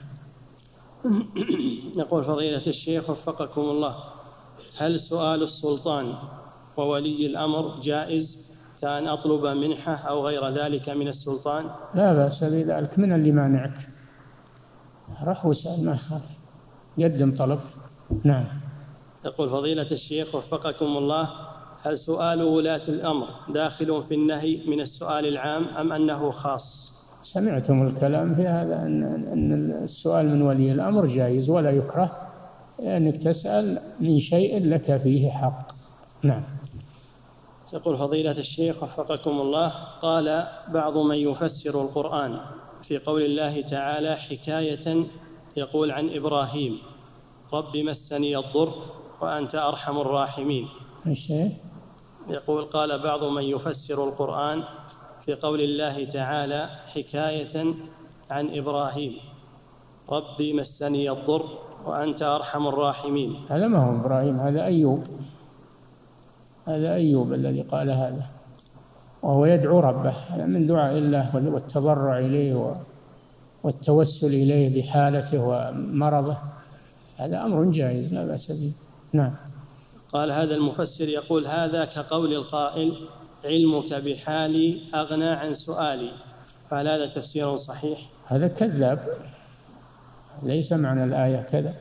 يقول فضيلة الشيخ وفقكم الله: هل سؤال السلطان وولي الأمر جائز كأن أطلب منحة أو غير ذلك من السلطان؟ لا بأس بذلك، من اللي مانعك؟ رح وسأل ما يخالف، قدم طلب. نعم. يقول فضيلة الشيخ وفقكم الله: هل سؤال ولاة الأمر داخل في النهي من السؤال العام أم أنه خاص؟ سمعتم الكلام في هذا، أن السؤال من ولي الأمر جائز ولا يكره، لأنك تسأل من شيء لك فيه حق. نعم. يقول فضيلة الشيخ وفقكم الله: قال بعض من يفسر القرآن في قول الله تعالى حكاية يقول عن إبراهيم: رب مسني الضر وأنت أرحم الراحمين. الشيء يقول قال بعض من يفسر القرآن في قول الله تعالى حكاية عن إبراهيم: ربي مسني الضر وأنت أرحم الراحمين. هذا ما هو إبراهيم، هذا أيوب، هذا أيوب الذي قال هذا، وهو يدعو ربه، هذا من دعاء الله والتضرع إليه والتوسل إليه بحالته ومرضه، هذا أمر جائز لا بأس به. نعم. قال هذا المفسر يقول: هذا كقول القائل: علمك بحالي أغنى عن سؤالي، فهل هذا تفسير صحيح؟ هذا كذاب، ليس معنى الآية كذا،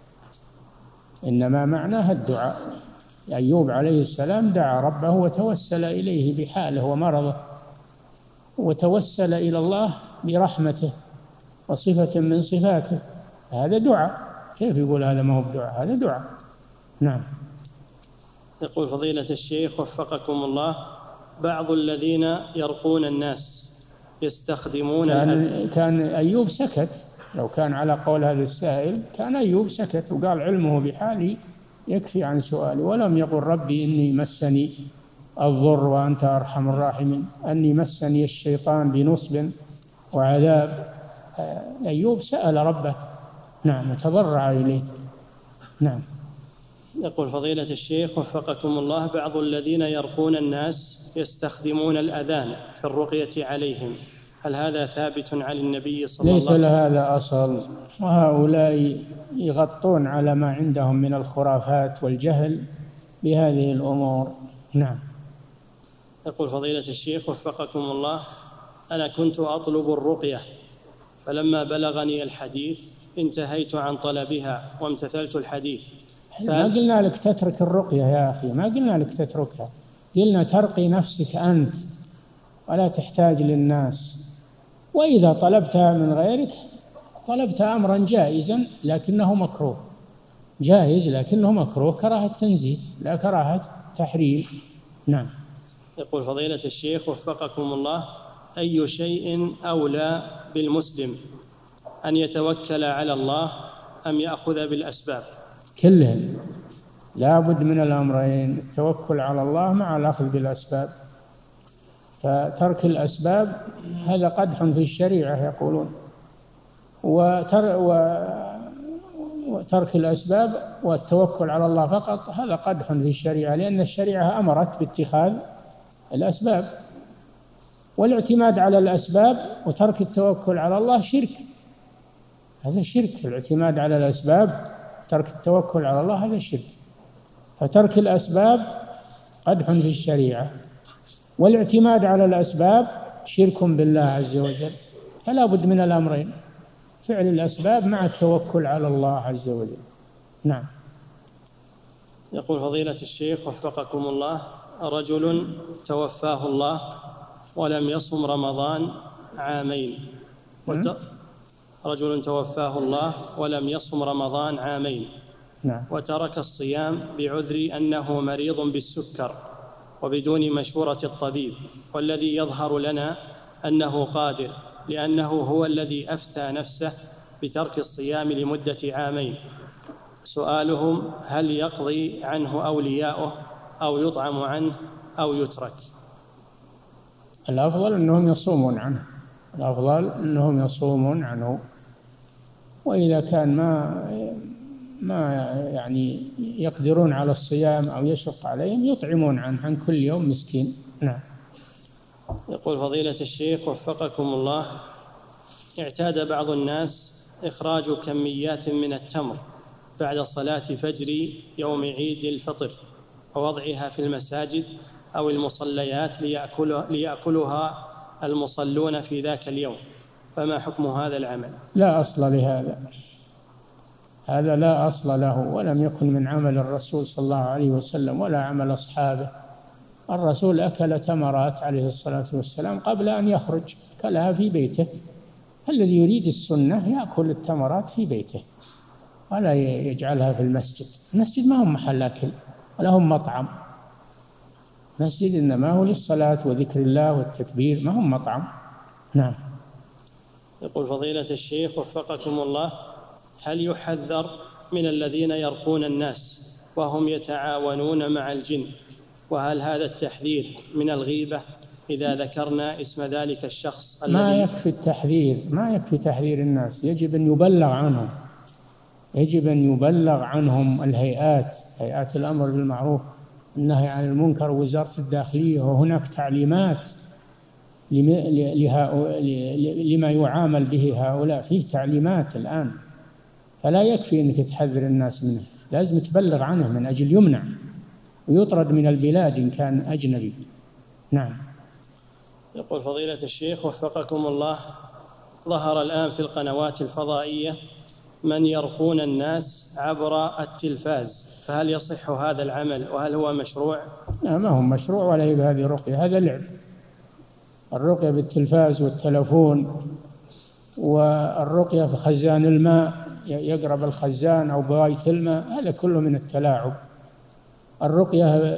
إنما معناها الدعاء. أيوب عليه السلام دعا ربه وتوسل إليه بحاله ومرضه، وتوسل إلى الله برحمته وصفة من صفاته، هذا دعاء. كيف يقول هذا ما هو بدعاء؟ هذا دعاء. نعم. يقول فضيلة الشيخ وفقكم الله: بعض الذين يرقون الناس يستخدمون كان, كان أيوب سكت، لو كان على قول هذا السائل كان أيوب سكت وقال علمه بحالي يكفي عن سؤالي، ولم يقل ربي إني مسني الضر وأنت أرحم الراحمين، أني مسني الشيطان بنصب وعذاب. أيوب سأل ربه، نعم، وتضرع إليه. نعم. يقول فضيلة الشيخ وفقكم الله: بعض الذين يرقون الناس يستخدمون الأذان في الرقية عليهم، هل هذا ثابت عن النبي صلى الله عليه وسلم؟ ليس لهذا أصل، وهؤلاء يغطون على ما عندهم من الخرافات والجهل بهذه الأمور. نعم. يقول فضيلة الشيخ وفقكم الله: أنا كنت أطلب الرقية، فلما بلغني الحديث انتهيت عن طلبها وامتثلت الحديث. ما قلنا لك تترك الرقية يا أخي، ما قلنا لك تتركها، قلنا ترقي نفسك أنت ولا تحتاج للناس. وإذا طلبتها من غيرك طلبت أمرا جائزا لكنه مكروه، جائز لكنه مكروه، كراهة تنزيه لا كراهة تحريم. نعم. يقول فضيلة الشيخ وفقكم الله: أي شيء أولى بالمسلم، أن يتوكل على الله أم يأخذ بالأسباب؟ كلهم، لا بد من الأمرين، التوكل على الله مع الأخذ بالأسباب. فترك الأسباب هذا قدح في الشريعة يقولون، وتر وترك الأسباب والتوكل على الله فقط هذا قدح في الشريعة، لأن الشريعة أمرت باتخاذ الأسباب، والاعتماد على الأسباب وترك التوكل على الله شرك، هذا شرك. الاعتماد على الأسباب ترك التوكل على الله هذا شرك. فترك الأسباب قدح في الشريعة، والاعتماد على الأسباب شرك بالله عز وجل. فلا بد من الأمرين، فعل الأسباب مع التوكل على الله عز وجل. نعم. يقول فضيلة الشيخ وفقكم الله: رجل توفاه الله ولم يصم رمضان عامين. رجل توفاه الله ولم يصم رمضان عامين، نعم. وترك الصيام بعذر أنه مريض بالسكر وبدون مشورة الطبيب، والذي يظهر لنا أنه قادر لأنه هو الذي أفتى نفسه بترك الصيام لمدة عامين. سؤالهم: هل يقضي عنه أولياؤه أو يطعم عنه أو يترك؟ الأفضل أنهم يصومون عنه، الأفضل أنهم يصومون عنه، وإذا كان ما ما يعني يقدرون على الصيام أو يشق عليهم يطعمون عنه عن كل يوم مسكين. نعم. يقول فضيلة الشيخ وفقكم الله: اعتاد بعض الناس إخراج كميات من التمر بعد صلاة فجر يوم عيد الفطر ووضعها في المساجد أو المصليات ليأكلها, ليأكلها المصلون في ذاك اليوم، فما حكم هذا العمل؟ لا أصل لهذا، هذا لا أصل له، ولم يكن من عمل الرسول صلى الله عليه وسلم ولا عمل أصحابه. الرسول أكل تمرات عليه الصلاة والسلام قبل أن يخرج، أكلها في بيته. الذي يريد السنة يأكل التمرات في بيته ولا يجعلها في المسجد. المسجد ما هم محل أكل ولا هم مطعم، مسجد إنما هو للصلاة وذكر الله والتكبير، ما هم مطعم. نعم. يقول فضيلة الشيخ وفقكم الله: هل يحذر من الذين يرقون الناس وهم يتعاونون مع الجن؟ وهل هذا التحذير من الغيبة إذا ذكرنا اسم ذلك الشخص الذي؟ ما يكفي التحذير، ما يكفي تحذير الناس، يجب أن يبلغ عنهم، يجب أن يبلغ عنهم الهيئات، هيئات الأمر بالمعروف والنهي عن المنكر ووزارة الداخلية، وهناك تعليمات لما يعامل به هؤلاء، فيه تعليمات الآن، فلا يكفي أنك تحذر الناس منه، لازم تبلغ عنه من أجل يمنع ويطرد من البلاد إن كان أجنبي. نعم. يقول فضيلة الشيخ وفقكم الله: ظهر الآن في القنوات الفضائية من يرقون الناس عبر التلفاز، فهل يصح هذا العمل وهل هو مشروع؟ لا، ما هو مشروع ولا هي بهذه رقية، هذا لعب. الرقية بالتلفاز والتلفون، والرقية في خزان الماء، يقرب الخزان أو بواية الماء، هذا كله من التلاعب. الرقية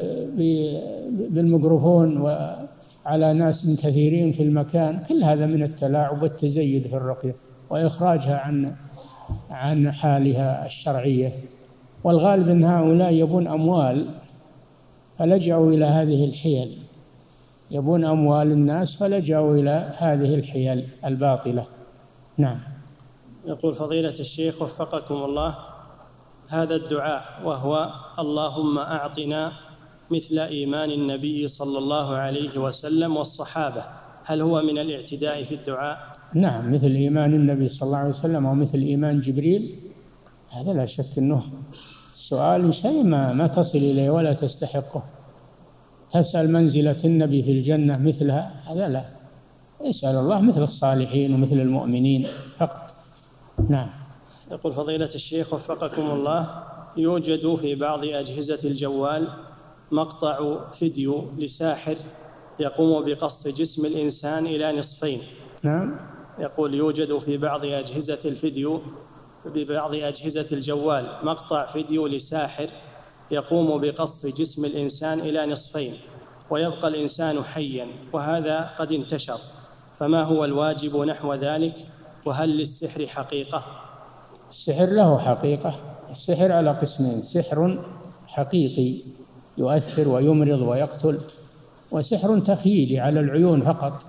بالميكروفون وعلى ناس كثيرين في المكان، كل هذا من التلاعب والتزيد في الرقية وإخراجها عن عن حالها الشرعية. والغالب أن هؤلاء يبون أموال فلجأوا إلى هذه الحيل، يبون أموال الناس فلجأوا إلى هذه الحيل الباطلة. نعم. يقول فضيلة الشيخ وفقكم الله: هذا الدعاء وهو اللهم أعطنا مثل إيمان النبي صلى الله عليه وسلم والصحابة، هل هو من الاعتداء في الدعاء؟ نعم، مثل إيمان النبي صلى الله عليه وسلم ومثل إيمان جبريل، هذا لا شك أنه السؤال شيء ما, ما تصل إليه ولا تستحقه. تسأل منزلة النبي في الجنة مثلها، هذا لا، اسأل الله مثل الصالحين ومثل المؤمنين فقط. نعم. يقول فضيلة الشيخ وفقكم الله: يوجد في بعض أجهزة الجوال مقطع فيديو لساحر يقوم بقص جسم الإنسان إلى نصفين. نعم. يقول يوجد في بعض أجهزة الفيديو ببعض أجهزة الجوال مقطع فيديو لساحر يقوم بقص جسم الإنسان إلى نصفين ويبقى الإنسان حيا، وهذا قد انتشر، فما هو الواجب نحو ذلك؟ وهل للسحر حقيقة؟ السحر له حقيقة. السحر على قسمين: سحر حقيقي يؤثر ويمرض ويقتل، وسحر تخيلي على العيون فقط،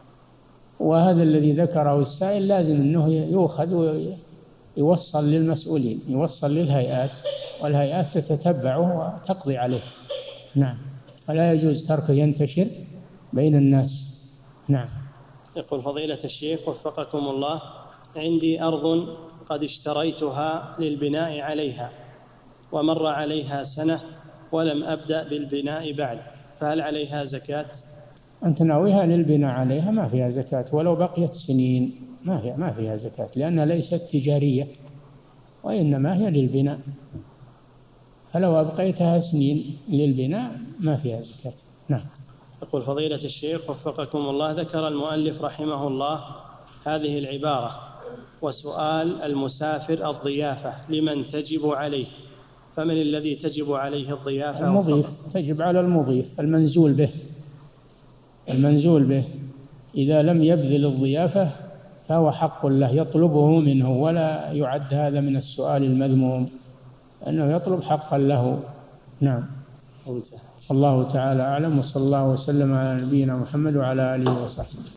وهذا الذي ذكره السائل لازم أنه يؤخذ ويوصل للمسؤولين، يوصل للهيئات، والهيئات تتتبعه وتقضي عليه. نعم. ولا يجوز تركه ينتشر بين الناس. نعم. يقول فضيلة الشيخ وفقكم الله: عندي أرض قد اشتريتها للبناء عليها ومر عليها سنة ولم أبدأ بالبناء بعد، فهل عليها زكاة؟ أنت ناويها للبناء عليها ما فيها زكاة، ولو بقيت سنين ما فيها ما فيها زكاة، لأنها ليست تجارية وإنما هي للبناء، فلو أبقيتها سنين للبناء ما فيها زكاة. نعم. يقول فضيلة الشيخ وفقكم الله: ذكر المؤلف رحمه الله هذه العبارة: وسؤال السافر الضيافة لمن تجب عليه، فمن الذي تجب عليه الضيافة؟ المضيف، تجب على المضيف المنزول به، المنزول به إذا لم يبذل الضيافة فهو حق له يطلبه منه، ولا يعد هذا من السؤال المذموم، أنه يطلب حقا له. نعم. انتهى. الله تعالى أعلم، وصلى الله وسلم على نبينا محمد وعلى آله وصحبه.